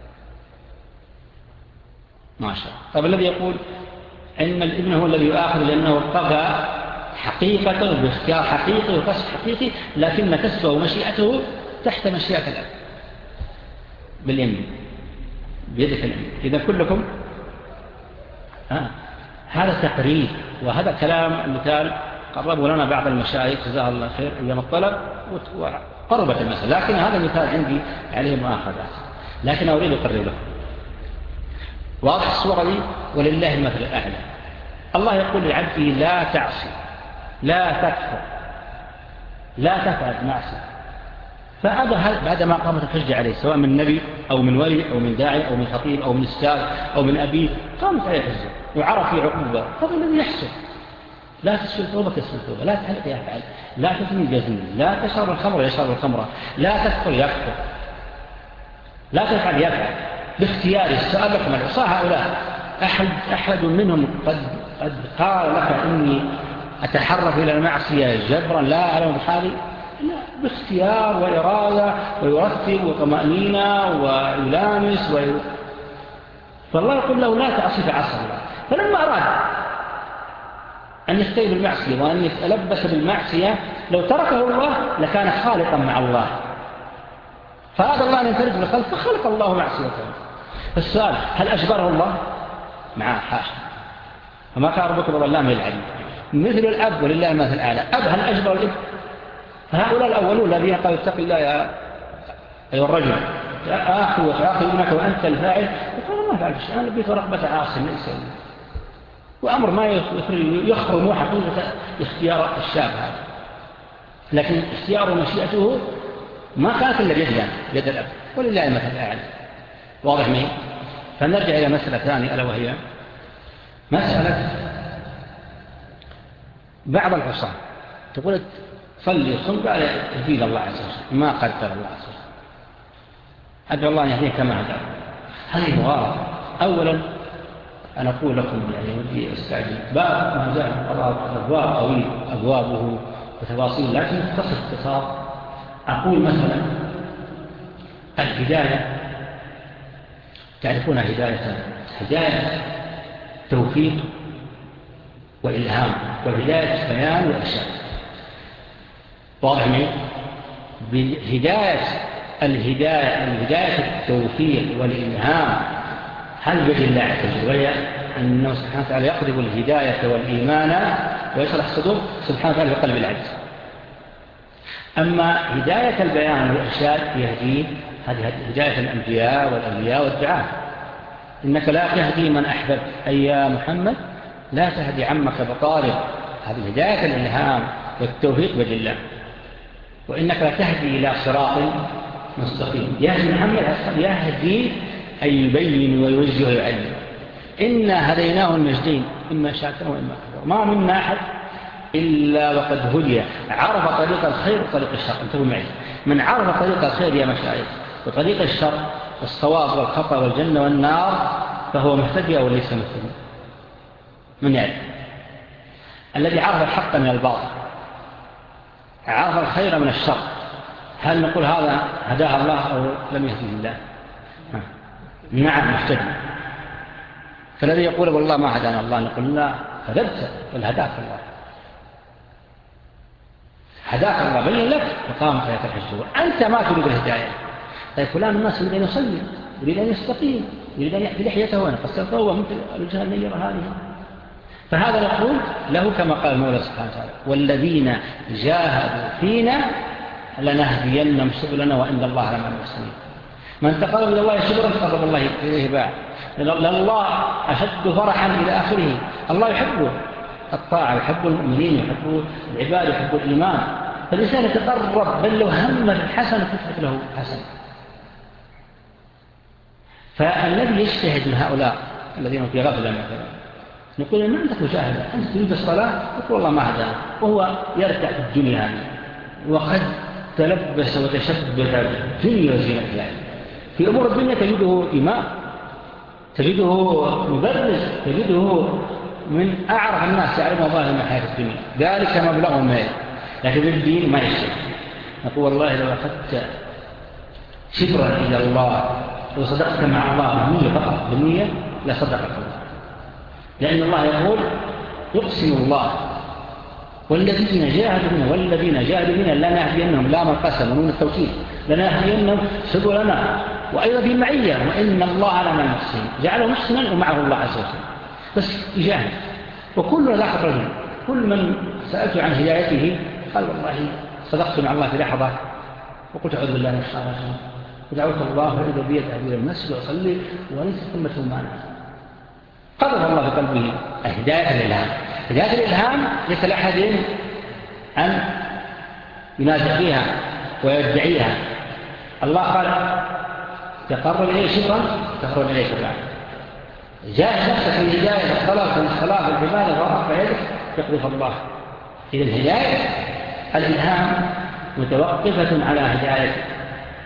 ما شاء الله. طب الذي يقول إن الابن هو الذي يؤاخذ لأنه طغى حقيقة باختيار حقيقي وقصد حقيقي، لكن كسبه ومشيئته تحت مشيئة الأب باليمين بيدك اليمين. إذا كلكم آه. هذا تقريب، وهذا كلام مثال قربوا لنا بعض المشايخ جزاه الله خير أيام الطلب وقربت المسألة، لكن هذا مثال عندي عليه مؤاخذات، لكن أريد أقرب لكم واضح الصورة لي ولله المثل الأعلى. الله يقول لعبده لا تعصي لا تكفر لا تفعل معصية، فأبى بعد ما قامت الحجة عليه سواء من نبي أو من ولي أو من داعي أو من خطيب أو من أستاذ أو من أبيه، قامت عليه الحجة وعرف في عقوبة، هذا الذي يحصل. لا تسفل توبة تسفل توبة، لا تحلق يفعل، لا تزني يزني، لا تشرب الخمر يشرب الخمرة، لا تكفر يكفر، لا تفعل يفعل باختياره. السؤال لكم العصاة هؤلاء أحد, أحد منهم قد, قد قال لك إني أتحرف إلى المعصية جبرا لا أعلم بحالي؟ لا، باختيار وإرادة ويرتب وطمأنينة ويلامس وي... فالله يقول له لا تعصي فعصى الله. فلما أراد أن يستيب بالمعصية وأن يتلبس بالمعصية لو تركه الله لكان خالقا مع الله، فهذا الله أن ينفرد بالخلق فخلق الله معصيته. فالسؤال هل أجبره الله؟ معاه حاشا، فما كان ربك بظلام للعبيد. مثل الأب ولله المثل الأعلى، أب هل أجبر الابن؟ فهؤلاء الأولون الذين قالوا اتق الله يا أيها الرجل آخذ وتعاقب ابنك وأنت الفاعل، فقال ما فعلت شيء، أنا بيت رغبة عاصم ليس لي، وأمر ما يخرم حقيقة اختيار الشاب هذا، لكن اختيار مشيئته ما كانت إلا بيد يد الأب ولله المثل الأعلى. واضح معي؟ فنرجع إلى مسألة ثانية ألا وهي مسألة بعض العصاة تقول صلي صم قال يزيد الله عز وجل ما قدر الله عز وجل، أدعو الله أن يهديه كما هداه. هذه مغالطة. أولا أنا أقول لكم يعني ودي أستعجل باب ما جاء من قضاء أبواب طويل أبوابه وتفاصيل، لكن اختصر اختصار أقول مثلا الهداية تعرفون هداية هداية توفيق وإلهام، والهداية بيان وإرشاد. واضح معي؟ بهداية الهداية الهداية التوفيق والإلهام هل بيد الله عز وجل، وهي أنه سبحانه وتعالى يقذف الهداية والإيمان ويشرح الصدور سبحانه وتعالى بقلب العبد. أما هداية البيان والإرشاد يهدي هذه هداية الأنبياء والأولياء والدعاء. إنك لا تهدي من أحببت أي يا محمد لا تهدي عمك بطارق، هذه هداية الإلهام والتوفيق بيد الله. وإنك لا تهدي إلى صراط مستقيم، يهدي محمد يهدي أي يبين ويوجه ويعلم. إنا هديناه النجدين إما شاكرا وإما كفورا، ما منا أحد إلا وقد هدي عرف طريق الخير وطريق الشر. انتبهوا معي، من عرف طريق الخير يا مشايخ وطريق الشر والصواب والخطأ والجنة والنار فهو مهتدي أو ليس مهتدي؟ من يعرف؟ الذي عرف الحق من الباطل عرف الخير من الشر، هل نقول هذا هداه الله أو لم يهديه الله؟ نعم مهتدي. فالذي يقول والله ما هدانا الله نقول لا كذبت، بل هداك الله، هداك الله بين لك وقامت آيات الحج وأنت ما تريد الهداية. طيب فلان الناس يريد أن يصلي، يريد أن يستقيم، يريد أن يأتي لحيته وأنا قد سيطوى مثل الوجهة النيرة هذه. فهذا نقول له كما قال المولى سبحانه وتعالى والذين جاهدوا فينا لنهدينهم سبلنا وإن الله لمع المحسنين. من تقرب إلى الله شبرا تقرب الله إليه باع، لأن الله أشد فرحا إلى آخره. الله يحب الطاعة، يحب المؤمنين، يحب العباد، يحب الإيمان. فالإنسان يتقرب بل لو هم الحسن فتحت له حسن. فالذي يجتهد من هؤلاء الذين في غفلة مثلا نقول ما عندك مجاهدة، أنت تريد الصلاة تقول والله ما هدانا، وهو يرتع في الدنيا هذه وقد تلبس وتشبث بالدنيا وزينتها. في أمور الدنيا تجده إمام، تجده مبرز، تجده من أعرف الناس يعلم الله من حياة الدنيا، ذلك مبلغهم مال، لكن بالدين ما يشتغل. نقول والله لو أخذت شبرا إلى الله وصدقت مع الله بالنية فقط بالنية لا صدقك الله، لأن الله يقول يقسم الله والذين جاهدوا منا والذين جاهدوا منا لنهدينهم لا من قسم ونون التوكيد لنهدينهم سبلنا، وأيضا في معية وإن الله لمع المحسنين، جعله محسنا ومعه الله عز وجل بس يجاهد. وكل ذاك الرجل كل من سألت عن هدايته قال والله صدقت مع الله في لحظة وقلت أعوذ بالله من الشيطان الرجيم ودعوت الله فإذا بيد أهل المسجد وأصلي وليس ثمة مانع. قدر الله في قلبه هداية الإلهام. هداية الإلهام ليس لأحد أن ينازع فيها ويدعيها. الله قال تقرب إليه شبرا تقرب إليه شبرا. جاء نفسك في الهداية الصلاة والصلاة والعبادة ورفع يدك يقذف الله. إذا الهداية الإلهام متوقفة على هداية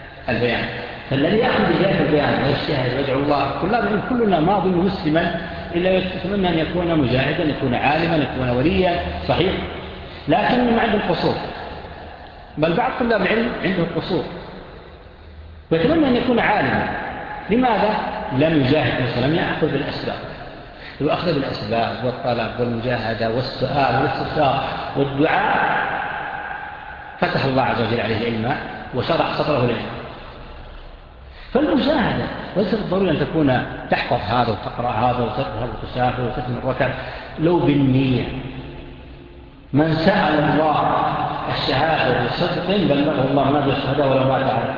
البيان. فالذي يأخذ هداية البيان ويجتهد ويدعو الله كلنا كلنا ماضي مسلما إلا يتمنى أن يكون مجاهدا، يكون عالما، يكون وليا، صحيح، لكن ما عنده قصور، بل بعض طلاب العلم عنده قصور ويتمنى أن يكون عالما. لماذا؟ لم يجاهد مثلا، لم يأخذ بالأسباب. لو أخذ بالأسباب والطلب والمجاهدة والسؤال والاستفسار والدعاء فتح الله عز وجل عليه علما وشرح صدره العلم. فالمجاهدة ليس بالضروري أن تكون تحفظ هذا وتقرأ هذا وتذهب وتسافر وتثمن الركب، لو بالنية. من سأل الله الشهادة بصدق بلغه الله ما بالشهادة ولو مات على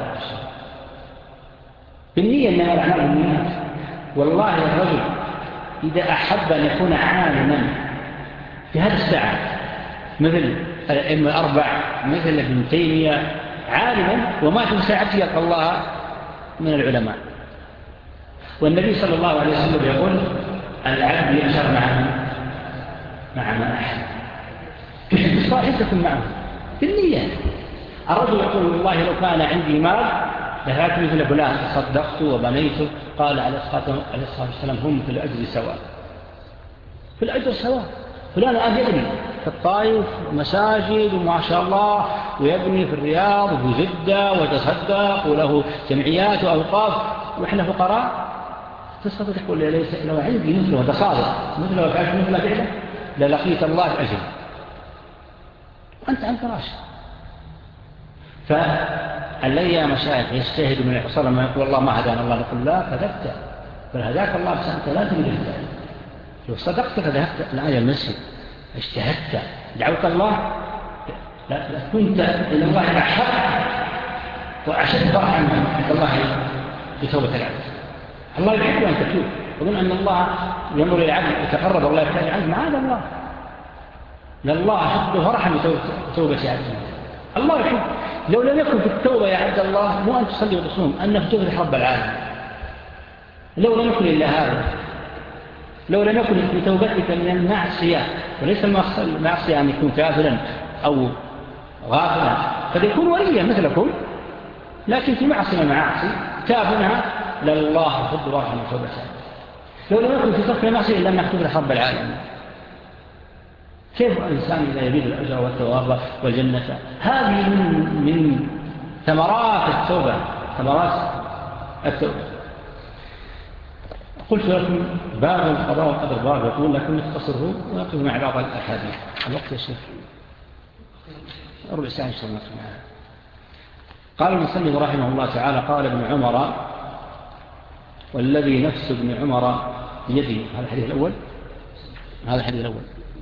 بالنية، إنما الأعمال بالنيات. والله الرجل إذا أحب أن يكون عالما في هذا الساعة مثل الأئمة الأربع، مثل ابن تيمية، عالما ومات في ساعته يلقى الله من العلماء. والنبي صلى الله عليه وسلم يقول العبد يحشر معه مع من أحب، الصالح تكون معه بالنية. الرجل يقول والله لو كان عندي مال لهات مثل فلان صدقت وبنيت. قال عليه الصلاة والسلام هم في الأجر سواء، في الأجر سواء. فلان الآن يبني في الطائف مساجد وما شاء الله، ويبني في الرياض وفي جدة وتصدق وله جمعيات وأوقاف، وإحنا فقراء. تستطيع تقول لي ليس لو عندي مثله هذا صادق مثله وفعلت مثله فعله للقيت الله بأجل وأنت عن فراشك. فالذي يا مشايخ يجتهد من الحصول لما يقول الله ما هدانا الله، نقول لا كذبت، بل هداك الله، بس أنت لا تريد الهداية. لو صدقت فذهبت الآية المسجد، اجتهدت، دعوت الله، لا, لا كنت إلى الله أحب وأشد فرحا من الله بتوبة العبد. الله يحب أن تتوب، وظن أن الله ينظر إلى العبد يتقرب الله يبتعد عنه، معاذ الله. لله أشد فرحا بتوبة عبده. الله يحب. لو لم يكن في التوبة يا عبد الله مو أن تصلي وتصوم، أن في توبة رب العالمين. لو لم يكن إلا هذا، لو لم يكن في توبتك من المعصية، وليس المعصية أن يكون كافرا أو غافلا، قد يكون وليا مثلكم لكن في معصية معاصي تابنها لله يحب ورحمة توبة. لو لم يكن في ترك المعصية إلا أن يكتب رب العالمين. كيف الإنسان إذا يريد الأجر والثواب والجنة؟ هذه من, من ثمرات التوبة، ثمرات التوبة. قلت لكم باب القضاء والقدر باب يقول لكن نختصره ونقف مع بعض الأحاديث. الوقت يا شيخ ربع ساعة إن شاء الله. قال المصنف رحمه الله تعالى قال ابن عمر والذي نفس ابن عمر بيده. هذا الحديث الأول، هذا الحديث الأول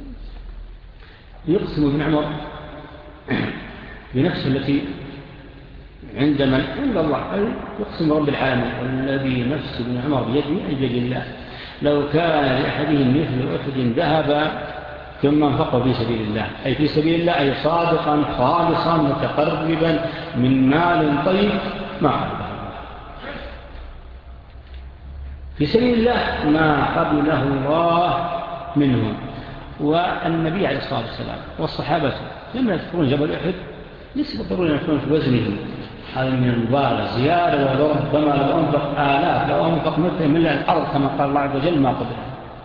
يقسم ابن عمر بنفسه التي عند من عند الله، أي يقسم رب العالمين والذي نفس ابن عمر بيده أي بيد الله لو كان لأحدهم مثل أحد ذهب ثم انفقه في سبيل الله، أي في سبيل الله، أي صادقا خالصا متقربا من مال طيب ما قبله في سبيل الله ما قبله الله منه. والنبي عليه الصلاة والسلام والصحابة لما يذكرون جبل أحد ليس بالضروري أن يكون في وزنه، هذا من المبالغة زيادة، وربما لو أنفق آلاف، لو أنفق مثل من الأرض كما قال الله عز وجل ما قبله.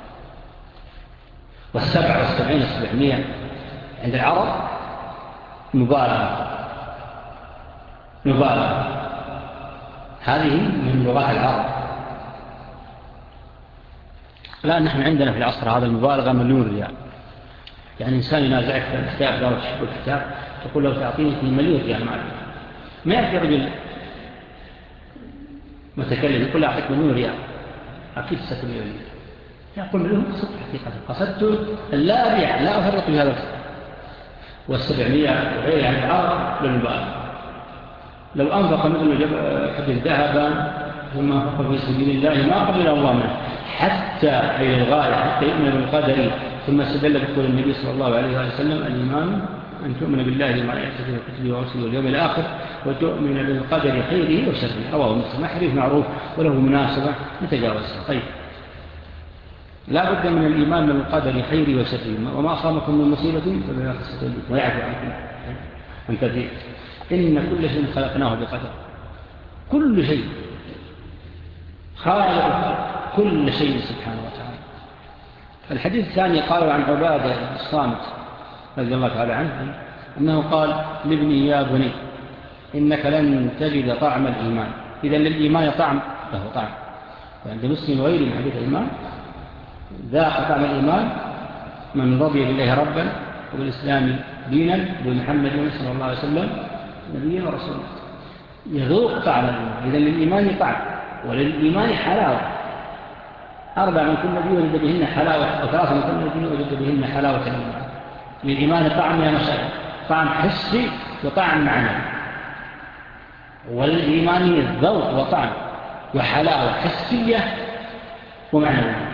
والسبع والسبعين والسبعمية عند العرب مبالغة، مبالغة هذه من لغات العرب. الآن نحن عندنا في العصر هذا المبالغة مليون ريال. يعني إنسان ينازعك في الكتاب قالوا تحب الكتاب تقول له تعطيني في مليون ريال معك. ما يأتي رجل متكلم يقول له أعطيك مليون ريال أكيد ستة مليون ريال. يقول مليون قصدت حقيقة قصدت لا أبيع لا أفرق في هذا الكتاب. والسبعمية وغير عن العرب للمبالغة. لو أنفق مثل حديث ذهبا ثم أنفق في سبيل الله ما قبل الله منه حتى أي الغاية حتى يؤمن بالقدر. ثم استدل بقول النبي صلى الله عليه وسلم الإيمان أن تؤمن بالله وملائكته وكتبه ورسله واليوم الآخر وتؤمن بالقدر خيره وشره. رواه مسلم حديث معروف وله مناسبة نتجاوزها. طيب لا بد من الإيمان بالقدر خيره وشره. وما أصابكم من مصيبة فبما كسبت أيديكم ويعفو عنكم عن كثير. إن كل شيء خلقناه بقدر. كل شيء خالق كل شيء سبحانه وتعالى الحديث الثاني قالوا عن عبادة الصامت رضي الله تعالى عنه أنه قال لابني يا بني إنك لن تجد طعم الإيمان. إذا للإيمان طعم له طعم، وعند مسلم غير من حديث الإيمان ذاق طعم الإيمان من رضي بالله ربا وبالإسلام دينا وبمحمد صلى الله عليه وسلم نبيا ورسولا. يذوق طعم الإيمان. إذا للإيمان طعم وللإيمان حلاوة. أربع من كل نبي وجد بهن حلاوة، وثلاثة من كل نبي وجد بهن حلاوة الإيمان. للإيمان طعم يا مشايخ، طعم حسي وطعم معنوي. وللإيمان ذوق وطعم وحلاوة حسية ومعنوية.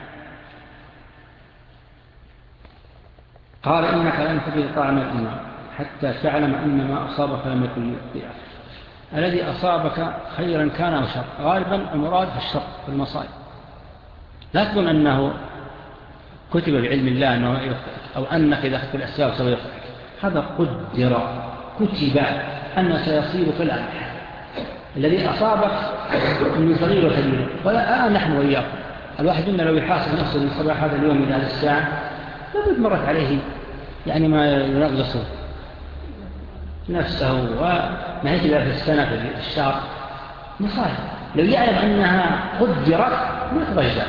قال إنك لن تجد طعم الإيمان حتى تعلم أن ما أصابك لم يكن يخطئك. الذي أصابك خيرا كان أو شر. غالبا المراد في الشر في المصائب. لا تظن أنه كتب بعلم الله أنه يخطئك أو أنك إذا أخذت الأسباب سوف يخطئك. هذا قدر كتب أن سيصيبك الآن. الذي أصابك من صغير وكبير ولا آه نحن وإياكم. الواحد منا لو يحاسب نفسه من صباح هذا اليوم إلى هذه الساعة لابد مرت عليه يعني ما ينغص نفسه وما يجب في السنة في الشهر مصائب. لو يعلم أنها قدرت ما تضجر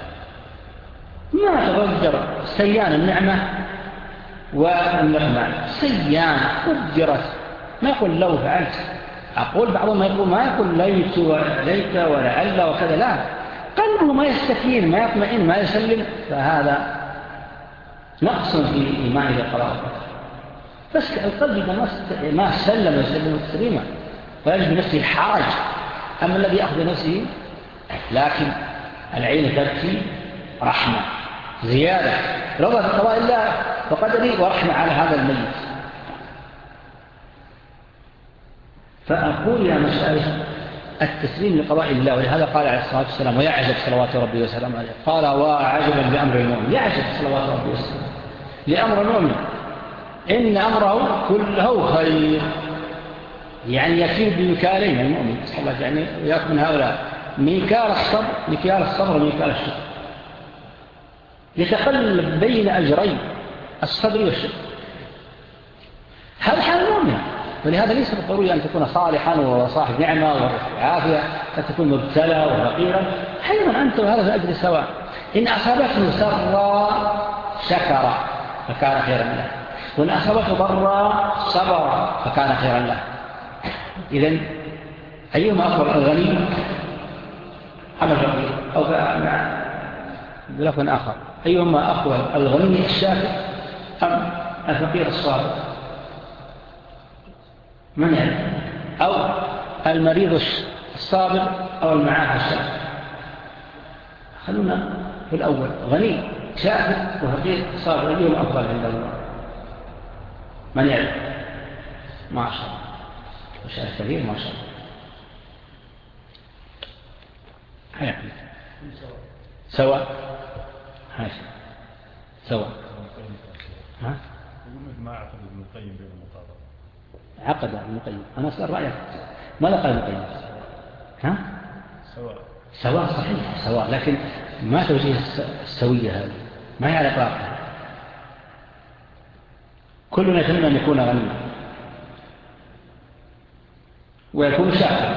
ما تضجر سيان النعمة والنعمة سيان قدرت. ما يقول لو فعلت. أقول بعضهم ما يقول ما يقول ليت وليت ولعل وكذا. لا، قلبه ما يستكين ما يطمئن ما يسلم، فهذا نقص في إيمان القضاء. بس القلب إذا ما سلم يسلم تسليما ويجد نفسه حرج. أما الذي يأخذ نفسه لكن العين تبكي رحمة زيادة رضا بقضاء الله وقدره ورحمة على هذا الميت. فأقول يا مشايخ التسليم لقضاء الله. ولهذا قال عليه الصلاة والسلام ويعجب صلوات ربي وسلام عليه. قال وعجبا بأمر المؤمن. يعجب صلوات ربي وسلام لأمر المؤمن إن أمره كله خير. يعني يكيد بمكالين المؤمن صلى الله عليه وسلم يعني يأخذ من هؤلاء ميكال الصبر ميكال الصبر وميكال الشكر. يتقلب بين أجرين الصبر والشكر. هذا حال المؤمن. ولهذا ليس بالضروري أن تكون صالحا وصاحب نعمة وعافية، أن تكون مبتلى وفقيرا. أيضا أنت وهذا في أجل سواء. إن أصابته سرا شكر فكان خيرا له، وإن أصابته ضرا صبر فكان خيرا له. إذن أيهما أفضل الغني أم الفقير؟ أو بلفظ آخر أيهما أفضل الغني الشاكر أم الفقير الصابر؟ من يعرف؟ أو المريض الصابر أو المعافى الشاكر؟ خلونا في الأول غني شاكر وفقير صابر أيهما أفضل عند الله؟ من يعرف؟ ما شاء الله وشاء كبير ما شاء الله. حياتي سواء هاشم سواء. ها؟ ما عقد ابن القيم بين المطابقة. عقد ابن القيم. أنا أسأل رأيك ماذا قال ابن القيم؟ ها؟ سواء سواء صحيح سواء، لكن ما توجيه السوية هذه ما هي على إطلاقها. كلنا يتمنى أن يكون غنيا ويكون شاكرا.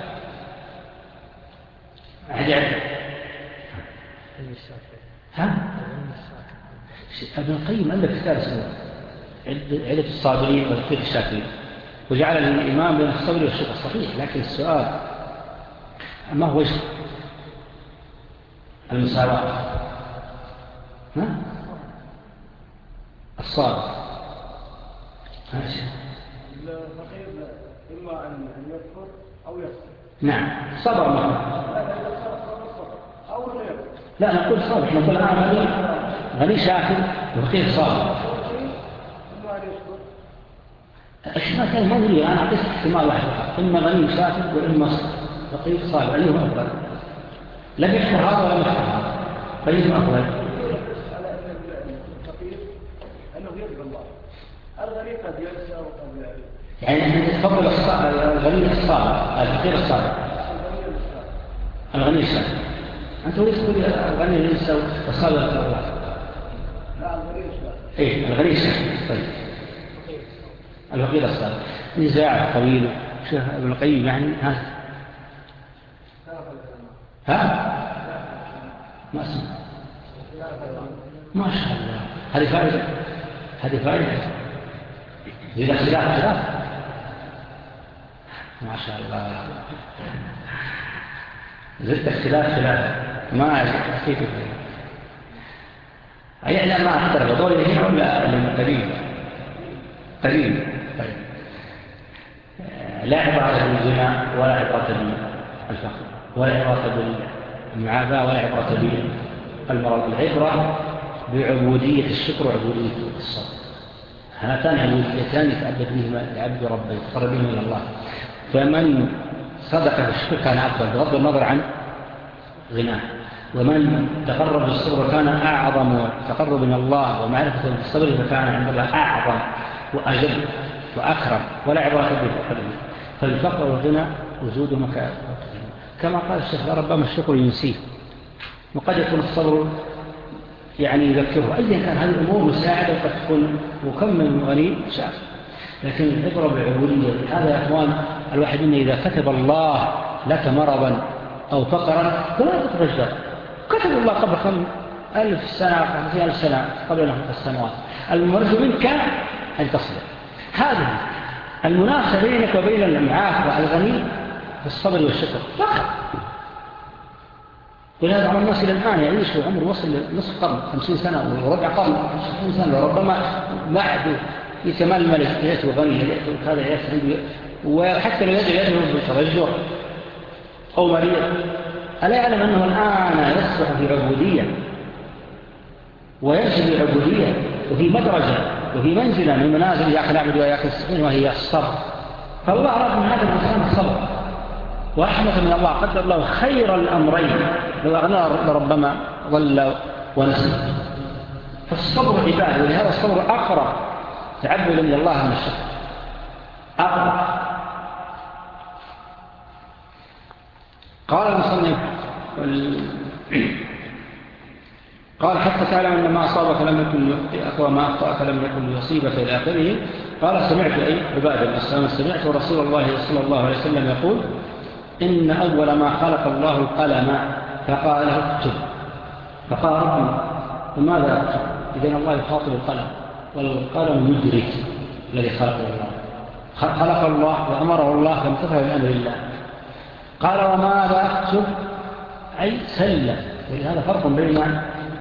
أحد يعرف؟ ها؟ ابن القيم ألف كتاب اسمه عدة الصابرين وتفقيق الشاكرين، وجعل الإمام بين الصبر والشكر صحيح. لكن السؤال ما هو وجه المساواة؟ ها؟ الصابر الفقير إما أن يذكر أو يذكر. نعم صبر معه. أو لا يذكر. لا نقول صابر، نقول الآن غني غني شاكر وفقير صابر. احتمال كان ما ندري. أنا أعطيك احتمال واحد فقط، إما غني شاكر وإما فقير صابر. أيهما أفضل؟ لم يحتر هذا ولا يحتر هذا، أيهما أفضل؟ على أن الفقير أنه يرضى الله. الغني قد ينسى وقد يعرف. يعني أنت تفضل الغني الصابر الفقير الصابر الغني الشاكر. أنت تريد تقول الغني الإنسان والصابر الله. لا الغني الصابر. إيه الغني الصابر. طيب الفقير الصابر. نزاع طويل. شو ابن القيم يعني ها ها ما اسمع ما شاء الله. هذه فائدة هذه فائدة زي الاختلاف خلاف ما شاء الله. زدت اختلاف خلاف ما أكيد أي لا ما أختلف دوري هنا ولا قريب قريب. طيب لا عبارة بالزنا ولا عبارة بالفقر ولا عبارة بالمعافاة ولا عبارة بالمرض. العبرة بعبودية الشكر وعبودية الصبر. هاتان عبوديتان يتعبد بهما العبد ربه يتقرب بهما إلى الله. فمن صدق بالشكر كان أفضل بغض النظر عن غناه، ومن تقرب بالصبر كان أعظم تقرب من الله ومعرفة بالصبر فكان عند الله أعظم وأجل وأكرم ولا عبرة بالفقر. فالفقر والغنى وجودهما كما قال الشيخ ربما الشكر ينسيه وقد يكون الصبر يعني يذكره. أيضا كان هذه الأمور مساعدة وقد تكون مكمل غني شاف. لكن العبرة بالعبودية هذا يا أخوان الواحد منا إذا كتب الله لك مرضا أو فقرا فلا تترجل. كتب الله قبل خم ألف سنة خمسين ألف سنة قبل نحن السنوات. المرجو منك أن تصبر. هذه المنافسة بينك وبين المعاف والغني في الصبر والشكر فقط. ولهذا عمر الناس إلى الآن يعيش عمر وصل نصف قرن خمسين سنة وربع قرن خمسين سنة وربما بعد يتمال الملك يأتي وغني هذا يأتي وحتى لو يدعو يدعو بالترجع أو مريض ألا يعلم أنه الآن يصبح في عبودية ويمشي في عبودية وفي مدرجة وفي منزلة من منازل إياك نعبد وإياك نستعين وهي الصبر. فالله أراد من هذا الإنسان الصبر ورحمة من الله. قدر الله خير الأمرين لو أغنى لربما ظل ونسي. فالصبر عبادة ولهذا الصبر أقرب تعبد من الله من الشكر أقرب. قال المصنف قال حتى تعلم أن ما أصابك لم يكن يخطئك وما أخطأك لم يكن يصيبك إلى آخره. قال سمعت أي عبادة الإسلام سمعت رسول الله صلى الله عليه وسلم يقول إن أول ما خلق الله القلم فقال اكتب. فقال ربي وماذا أكتب؟ إذن الله يخاطب القلم والقلم مدرك الذي خلقه الله خلق الله وأمره الله فامتثل بأمر الله. قال وماذا أكتب؟ أي سلم. ولهذا فرق بين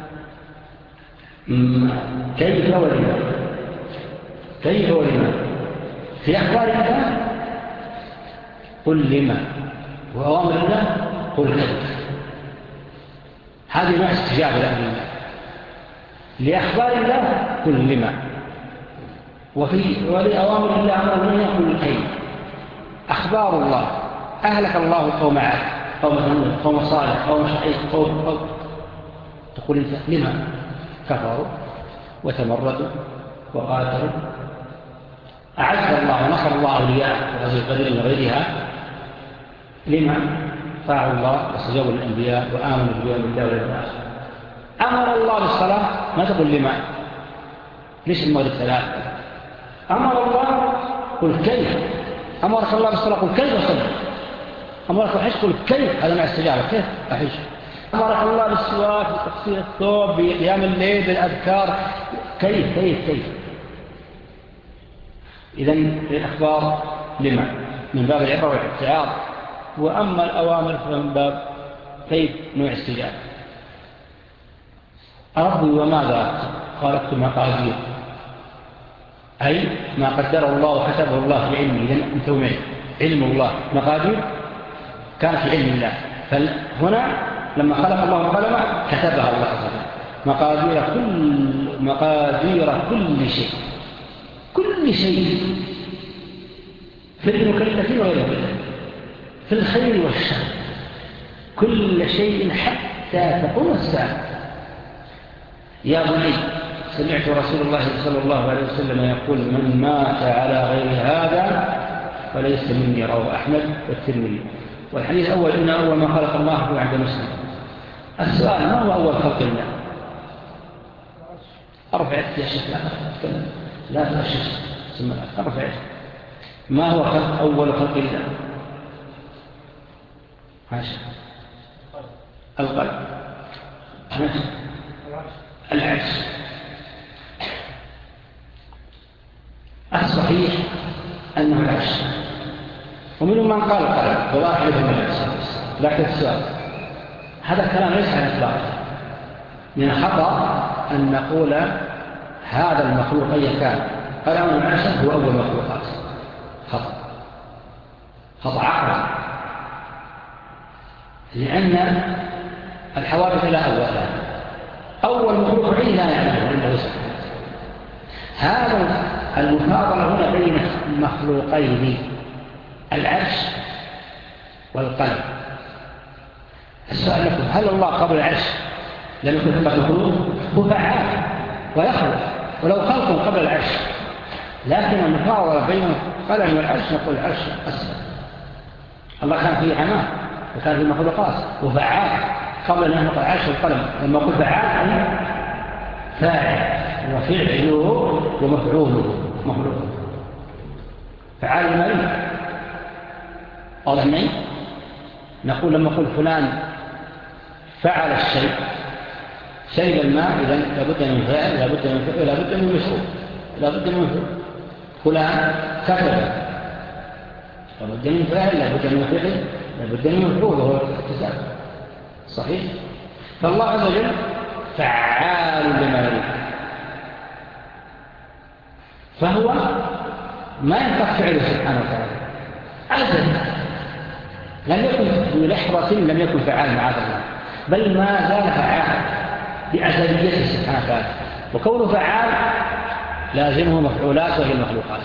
كيف ولما كيف ولما في أخبار الله قل لما وأوامر الله قل كيف. هذه نوع استجابة لأمر الله. لأخبار الله قل لما وفي ولأوامر الله أمر الله قل كيف. أخبار الله أهلك الله قوم عاد قوم ثمود قوم صالح قوم شعيب قوم قوم تقول انت لما كفروا وتمردوا وقاتلوا. أعز الله ونصر الله أولياء وغزو بدر وغيرها لما طاعوا الله واستجابوا للأنبياء وآمنوا بيوم الله واليوم الآخر. أمر الله بالصلاة ما تقول لما ليش المغرب ثلاث. أمر الله قل كيف. أمرك الله بالصلاة قل كيف أصلي. أمرك الحج قل كيف. هذا مع استجابة كيف أحج. أمرك الله بالسواك بتقصير الثوب بقيام الليل بالأذكار كيف كيف كيف. إذن الأخبار لما من باب العبرة والاتعاظ. وأما الأوامر فمن باب كيف نوع استجابة. أرضي وماذا قال اكتب مقادير أي ما قدره الله وكتبه الله في علمه. إذن أنتم معي علم الله مقادير كان في علم الله. فهنا لما خلق الله القلم كتبها الله عز وجل مقادير كل مقادير كل شيء كل شيء في المكلفين وغير المكلفين في الخير والشر كل شيء حتى تقوم الساعة. يا بني سمعت رسول الله صلى الله عليه وسلم يقول من مات على غير هذا فليس مني. رواه أحمد والترمذي. والحديث الأول إن أول ما خلق الله هو عند مسلم. السؤال ما هو أول خلق الله؟ أرفع يا شيخ لا أتكلم لا تغشش ثم أرفع ما هو خلق أول خلق الله؟ ماشي القلب العرش. الصحيح أنه العرش، ومنهم من قال القلب وواحد من العرش. لكن السؤال هذا الكلام ليس عن إطلاق، من الخطأ أن نقول هذا المخلوق أي كان قلم العرش هو أول مخلوقات. خطأ خطأ عقل، لأن الحوادث لا أولا. أول مخلوق عين لا يعلمه إلا هو سبحانه. هذا المفاضلة هنا بين مخلوقين العرش والقلم. السؤال لكم هل الله قبل العرش لم يكن ثم مخلوق؟ هو فعال ويخلق ولو خلق قبل العرش، لكن المفاضلة بين القلم والعرش نقول العرش أسفل. الله كان فيه عماه وكان فيه مخلوقات وفعال قبل أن يخلق العرش والقلم. لما قلت فعال أي فاعل وفعله ومفعوله مخلوق. فعال المريض واضح معي؟ نقول لما قل فلان فعل الشيء شرب الماء إذن لابد من فعل لابد من فعل لابد من مشروع لابد من فعل. فلان كتب لابد من فعل لابد من فعل لابد من مفعول وهو الاكتساب. صحيح؟ فالله عز وجل فعال لما يريد، فهو ما ينفع فعله سبحانه وتعالى أبدا. لم يكن بلحظة لم يكن فعال معاذ الله، بل ما زال فعال بأزليته سبحانه وتعالى. وكونه فعال لازمه مفعولات وهي المخلوقات.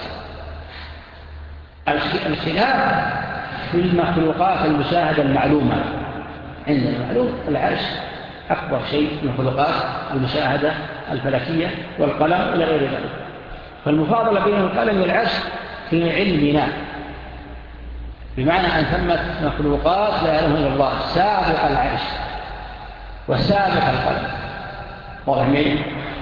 الخلاف في المخلوقات المشاهدة المعلومة. عندنا معلوم العرش أكبر شيء من مخلوقات المشاهدة الفلكية والقلم إلى غير ذلك. فالمفاضلة بين القلم والعرش في علمنا، بمعنى أن ثمت مخلوقات لا يعلمها إلا الله سابق العرش وسابق القلم. واضح معي؟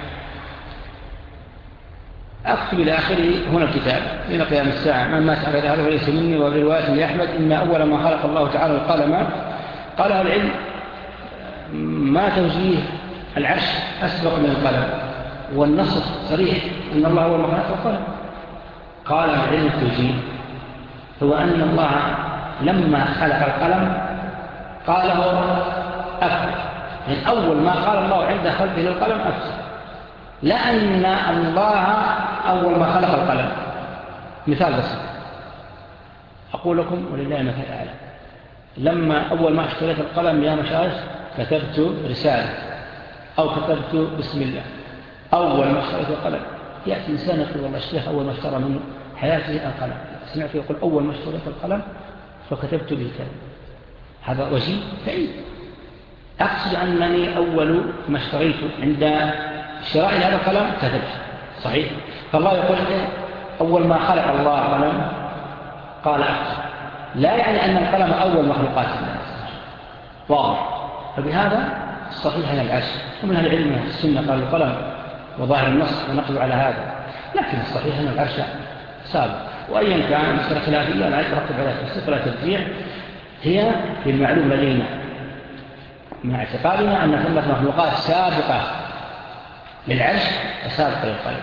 أكتب إلى آخره هنا الكتاب إلى قيام الساعة. من مات على هذا وليس مني. وبرواية لأحمد إن أول ما خلق الله تعالى القلم. قال العلم ما توجيه العرش أسبق من القلم، والنص صريح أن الله هو ما خلق القلم. قال العلم التوجيه هو أن الله لما خلق القلم قاله أكبر، يعني أول ما قال الله عند خلقه للقلم أكبر، لأن الله أول ما خلق القلم. مثال بسيط أقول لكم ولله مثل أعلى. لما أول ما اشتريت القلم يا مشايخ كتبت رسالة أو كتبت بسم الله. أول ما اشتريت القلم يأتي إنسان يقول والله الشيخ أول ما اشترى من حياته القلم، سمعت يقول أول ما اشتريت القلم فكتبت به كلام. هذا وجيه بعيد. أقصد أنني أول ما اشتريت عند شراء هذا القلم كتبت. صحيح؟ فالله يقول أول ما خلق الله القلم قال أكتب، لا يعني أن القلم أول مخلوقات الله. واضح؟ فبهذا الصحيح أن العرش، ومن هذا العلم السنة قال القلم وظاهر النص ونقل على هذا، لكن الصحيح أن العرش سابق. وأيا كان مسألة خلافية لا يترتب عليها تصديق ولا ترجيع، هي بالمعلوم لدينا مع اعتقادنا أن ثمة مخلوقات سابقة للعرش وسابقة للقلم.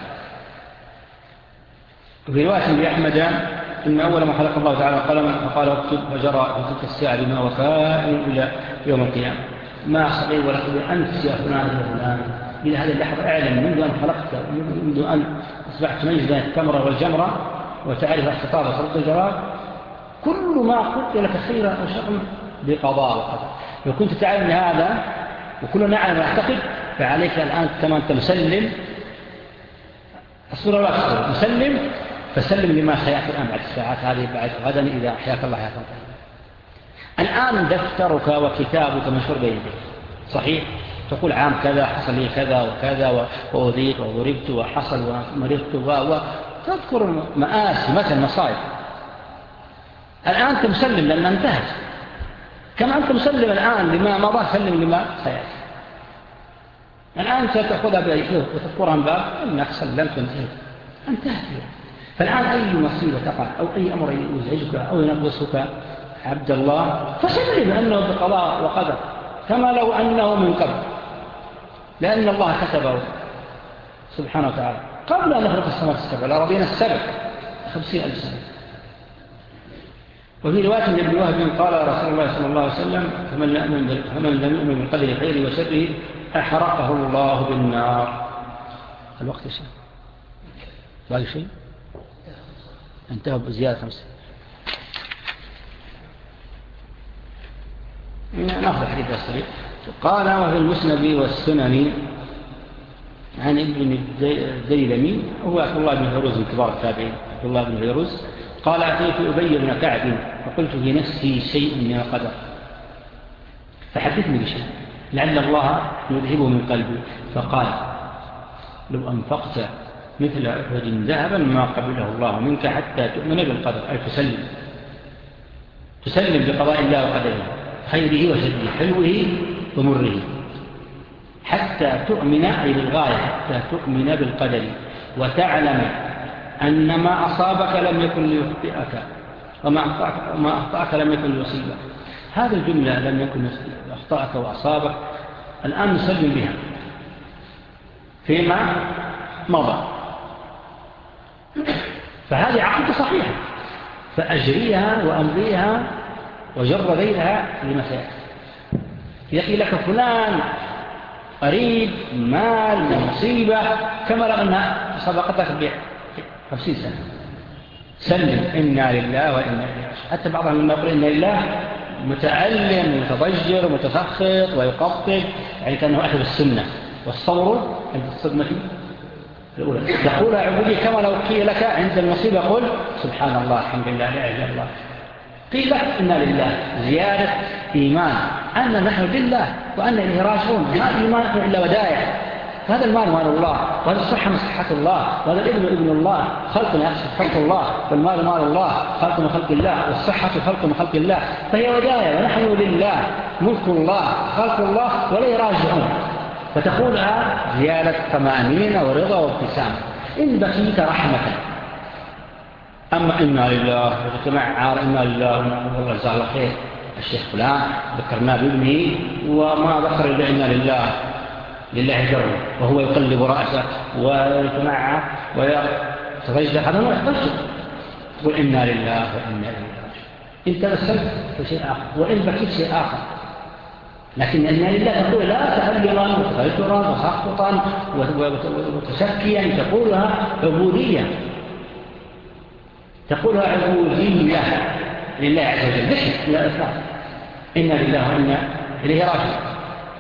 وفي رواية لأحمد إن أول ما خلق الله تعالى القلم فقال اكتب، فجرى في تلك الساعة بما وكائن إلى يوم القيامة. ما صغير ولا كبير أنت يا فلان يا فلان إلى هذه اللحظة أعلم منذ أن خلقت، منذ أن أصبحت تميز بين التمرة والجمرة وتعرف الخطاب وخلق الجراد، كل ما قلت لك خيرا أو شرا بقضاء وقدر. لو كنت تعلم هذا وكلنا نعلم ونعتقد فعليك الآن كما أنت مسلم الصورة لا تصور مسلم، فسلم لما سيأتي الآن بعد الساعات هذه بعد غدا إذا أحياك الله حياة طيبة. الآن دفترك وكتابك مشهور بيدك. صحيح؟ تقول عام كذا حصل لي كذا وكذا وأذيت وضربت وحصل ومرضت وتذكر مآسي مثل مصائب. الآن تمسلم لأنها انتهت. كما أنت مسلم الآن لما مضى سلم لما سيأتي. الآن ستأخذها بأيديه وتذكرها من باب أنك سلمت وانتهيت انتهت. فالآن أي مصيبة تقع أو أي أمر يزعجك أو ينقصك عبد الله فسلم أنه بقضاء وقدر كما لو أنه من قبل، لأن الله كتبه سبحانه وتعالى قبل أن نخلق السماء السبع الأراضين السبع خمسين ألف سنة. وفي رواية من ابن وهب قال رسول الله صلى الله عليه وسلم فمن لم يؤمن بالقدر خيره وشره أحرقه الله بالنار. الوقت يا شيخ باقي شيء انتهى بزيادة خمسة. نأخذ حديث الصريح. قال وفي المسند والسنن عن ابن الديلمي هو عبد الله بن فيروز من كبار التابعين. عبد الله بن فيروز قال أتيت أبي بن كعب فقلت في نفسي شيء من القدر فحدثني بشيء لعل الله يذهبه من قلبي. فقال لو أنفقت مثل أحد ذهبا ما قبله الله منك حتى تؤمن بالقدر، أي تسلم تسلم بقضاء الله وقدره خيره وشره حلوه ومره حتى تؤمن، أي بالغاية حتى تؤمن بالقدر وتعلم أن ما أصابك لم يكن ليخطئك وما أخطأك لم يكن ليصيبك. هذه الجملة لم يكن أخطأك وأصابك الآن نسلم بها فيما مضى، فهذه عقيدة صحيحة فأجريها وأمضيها وجر ذيلها لما سيأتي. يقي لك فلان قريب مال مصيبة كما لو أنها سبقتك بخمسين سنة سلم إنا لله وإنا إليه راجعون. حتى بعضهم لما يقول إنا لله متألم ومتضجر ومتسخط ويقطب يعني كأنه أحد السنة والصبر عند الصدمة الأولى. تقول عبودي كما لو قيل لك عند المصيبة قل سبحان الله الحمد لله لا إله إلا الله. قيل لك إنا لله زيادة إيمان أن نحن لله وأن إليه راجعون. ما الإيمان إلا ودائع. هذا المال مال الله وهذا الصحة مصحة الله وهذا الابن ابن الله خلقنا خلق الله والمال مال الله خلق من خلق الله والصحة خلق من خلق الله فهي ودائع ونحن لله ملك الله خلق الله وإليه راجعون. فتقولها زيادة طمأنينة ورضا وابتسام إن بكيت رحمة. أما إنا لله وجمع عار إنا لله والله جزاه الله خير الشيخ فلان ذكرنا بابنه وما ذكر إلا إنا لله لله جره وهو يقلب رأسه ويتمعى ويتغجل هذا ما يحتجر. تقول إنا لله وإنا إليه راجعون. إن تبسمت فشيء آخر وإن بكيت شيء آخر. لكن إنا لله تقول لا تألما وتغيرا وسخطا وتشكيا تقولها عبودية تقولها عبودية لله عز وجل بشر لا إطلاق. إنا لله وإنا إليه راجعون.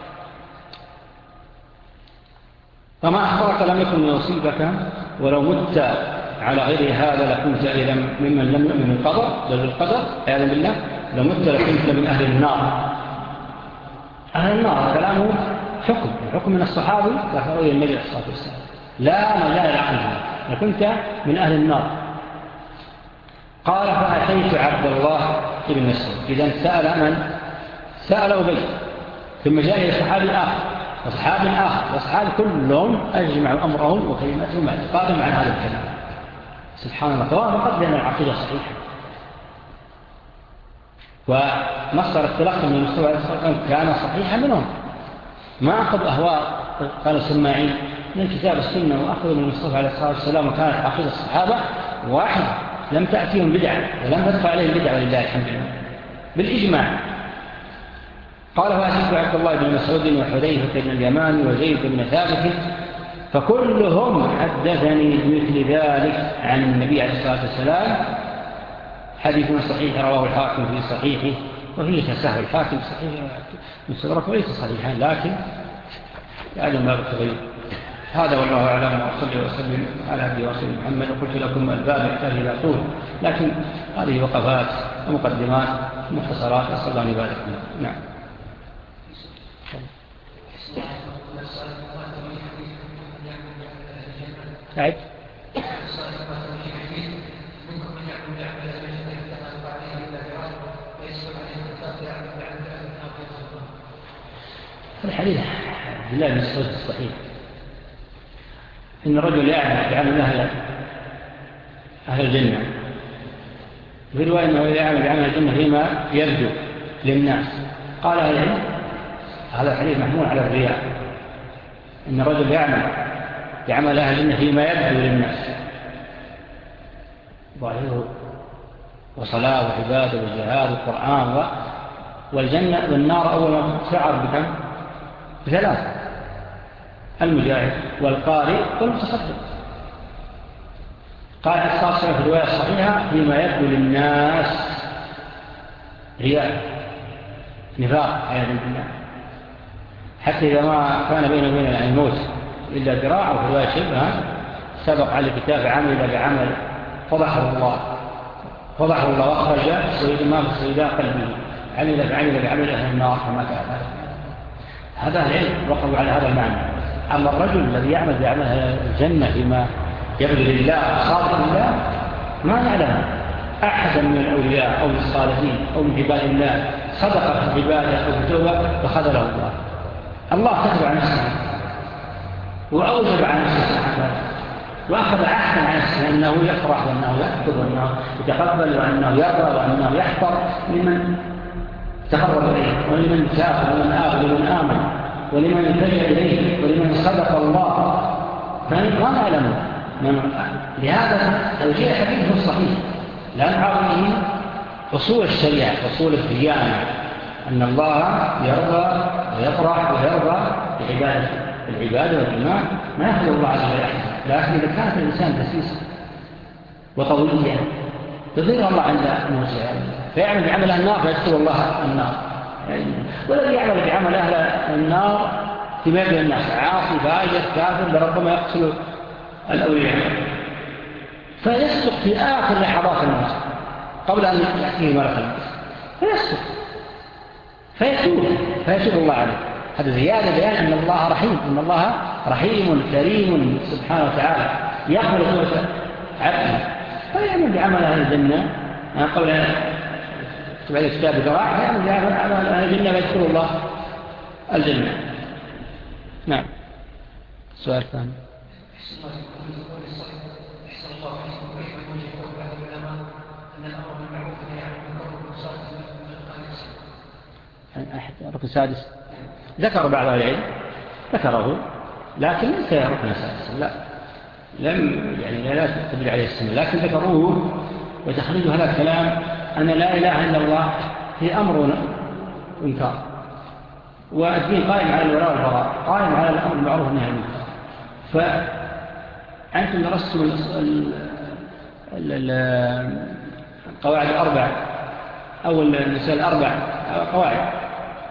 فما أخبرك لم يكن يصيبك ولو مت على غير هذا لكنت إذا ممن لم يؤمن القدر بل بالقدر أعلم بالله لو مت لكنت من أهل النار. أهل النار كلامه حكم الحكم من الصحابي رفعوا النبي عليه الصلاة والسلام لا مجال العقل لكنت من أهل النار. قال فأتيت عبد الله بن مسعود إذا سأل من سأل أبي ثم جاء إلى صحابي آخر وصحاب آخر وصحاب كلهم أجمعوا أمرهم وكلمتهم اعتقادهم عن هذا الكلام. سبحان الله طبعا فقد لنا العقيدة صحيحة ومصدر التلقي من المستوى عليه الصلاة والسلام كان صحيحا منهم ما أخذ أهواء قال السماعين من كتاب السنة وأخذوا من المصطفى عليه الصلاة والسلام وكانت عقيدة الصحابة واحدة لم تأتيهم بدعة ولم تدفع عليهم بدعة ولله الحمد لله بالإجماع. قال فأتيت عبد الله بن مسعود وحذيفة بن اليمان وزيد بن ثابت فكلهم حدثني بمثل ذلك عن النبي عليه الصلاة والسلام. حديث صحيح رواه الحاكم في صحيحه وفيه تساهل الحاكم صحيح مستدرك وليس صحيحا لكن يعلم باب التغيير. هذا والله أعلم وصلي وسلم على عبد ورسول محمد. وقلت لكم الباب يحتاج إلى طول لكن هذه وقفات ومقدمات مختصرات أسأل الله أن يبارك فيكم. نعم. أعد منكم من يعمل بعمل الذي كما بعده إلا برحمة ويسلم عليه التقدير عن الحديث بالله من الصوت الصحيح إن الرجل يعمل بعمل أهل أهل الجنة، في رواية أنه يعمل بعمل الجنة فيما يبدو للناس. قال أهل العلم هذا الحديث محمول على الرياء، إن الرجل يعمل بعمل أهل الجنة فيما يبدو للناس، ظاهره وصلاة وعبادة وجهاد وقرآن والجنة والنار أول ما تعر بكم بثلاثة: المجاهد والقارئ والمتصدق. قال الخاصة في الرواية الصحيحة فيما يبدو للناس رياء نفاق عياذا بالله، حتى إذا ما كان بينه وبين الموت إلا ذراع، أو في رواية شبهة سبق على الكتاب عمل بعمل فضحه الله فضحه الله وأخرج سيد ما في سيداء قلبه، عمل بعمل بعمل أهل النار كما كان. هذا العلم وقعوا على هذا المعنى. أما الرجل الذي يعمل بعمل الجنة فيما يبدو لله خالق لله ما نعلم أحدا من الأولياء أو الصالحين أو من عباد الله صدق في عبادة أو بتوبة فخذله الله. الله كتب عن نفسه وأوجب عن نفسه وأخذ عهدا عن نفسه أنه يفرح وأنه يحفظ وأنه يتقبل وأنه يرضى وأنه يحفظ لمن تقرب إليه ولمن تاب ولمن آب ولمن آمن ولمن يتجه إليه ولمن صدق الله. فما نعلم لهذا توجيه حديثه الصحيح لا نعرضه أصول الشريعة أصول الديانة، أن الله يرضى ويفرح ويرضى بعبادة العبادة والإيمان ما يأخذ الله عز وجل. لكن إذا كانت الإنسان دسيسا وطويلا يضير الله عند موسى فيعمل بعمل النار فيدخل الله النار، والذي يعمل بعمل أهل النار فيما يبدو الناس عاصي فاجر كافر لربما يقتل الأولياء فيسلق في آخر لحظات الموت قبل أن يأتيه ملك الموت فيسلق فيتوب فيتوب الله عليه. هذا زيادة بيان أن الله رحيم، أن الله رحيم كريم سبحانه وتعالى يقبل توبة عبده فيعمل بعمل أهل الجنة قبل أن يكتب عليه كتاب ذراع فيعمل بعمل أهل الجنة فيدخل الله الجنة. نعم. سؤال ثاني. أحد ركن سادس ذكر بعض العلم ذكره لكن ليس ركن سادس، لا لم يعني لا تقبل عليه السنة، لكن ذكروه وتخريج هذا الكلام أن لا إله إلا الله هي أمر إنكار، والدين قائم على الولاء والبراء، قائم على الأمر المعروف والنهي عن المنكر. فأنتم درستم القواعد الأربع أو المسائل الأربع قواعد: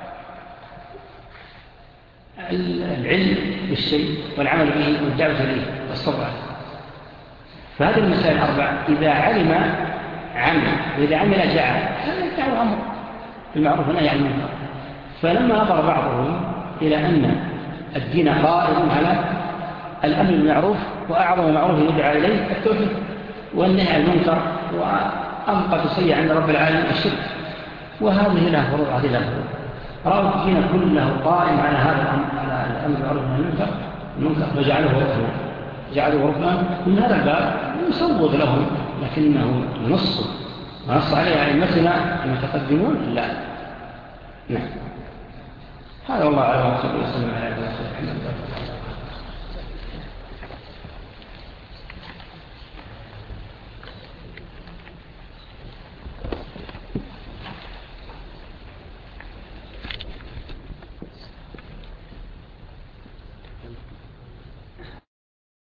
العلم بالشيء والعمل به والدعوة إليه والصبر عليه. فهذه المسائل الأربع إذا علم عمل وإذا عمل جعل هذا يدعو أمر بالمعروف والنهي عن المنكر. فلما نظر بعضهم إلى أن الدين قائم على الأمر بالمعروف وأعظم معروف يدعى إليه التوحيد والنهي عن المنكر وأنقذ سيء عند رب العالمين الشرك، وهذه لها فروض هذه لها فروض، رأوا الدين كله قائم على هذا الأمر على الأمر بالمعروف والنهي عن المنكر فجعله ركنا جعله ركنا. من هذا الباب يصوب لهم لكنه نص ونص عليه أئمتنا المتقدمون لا. نعم. هذا والله أعلم وصلى الله وسلم على نبينا محمد.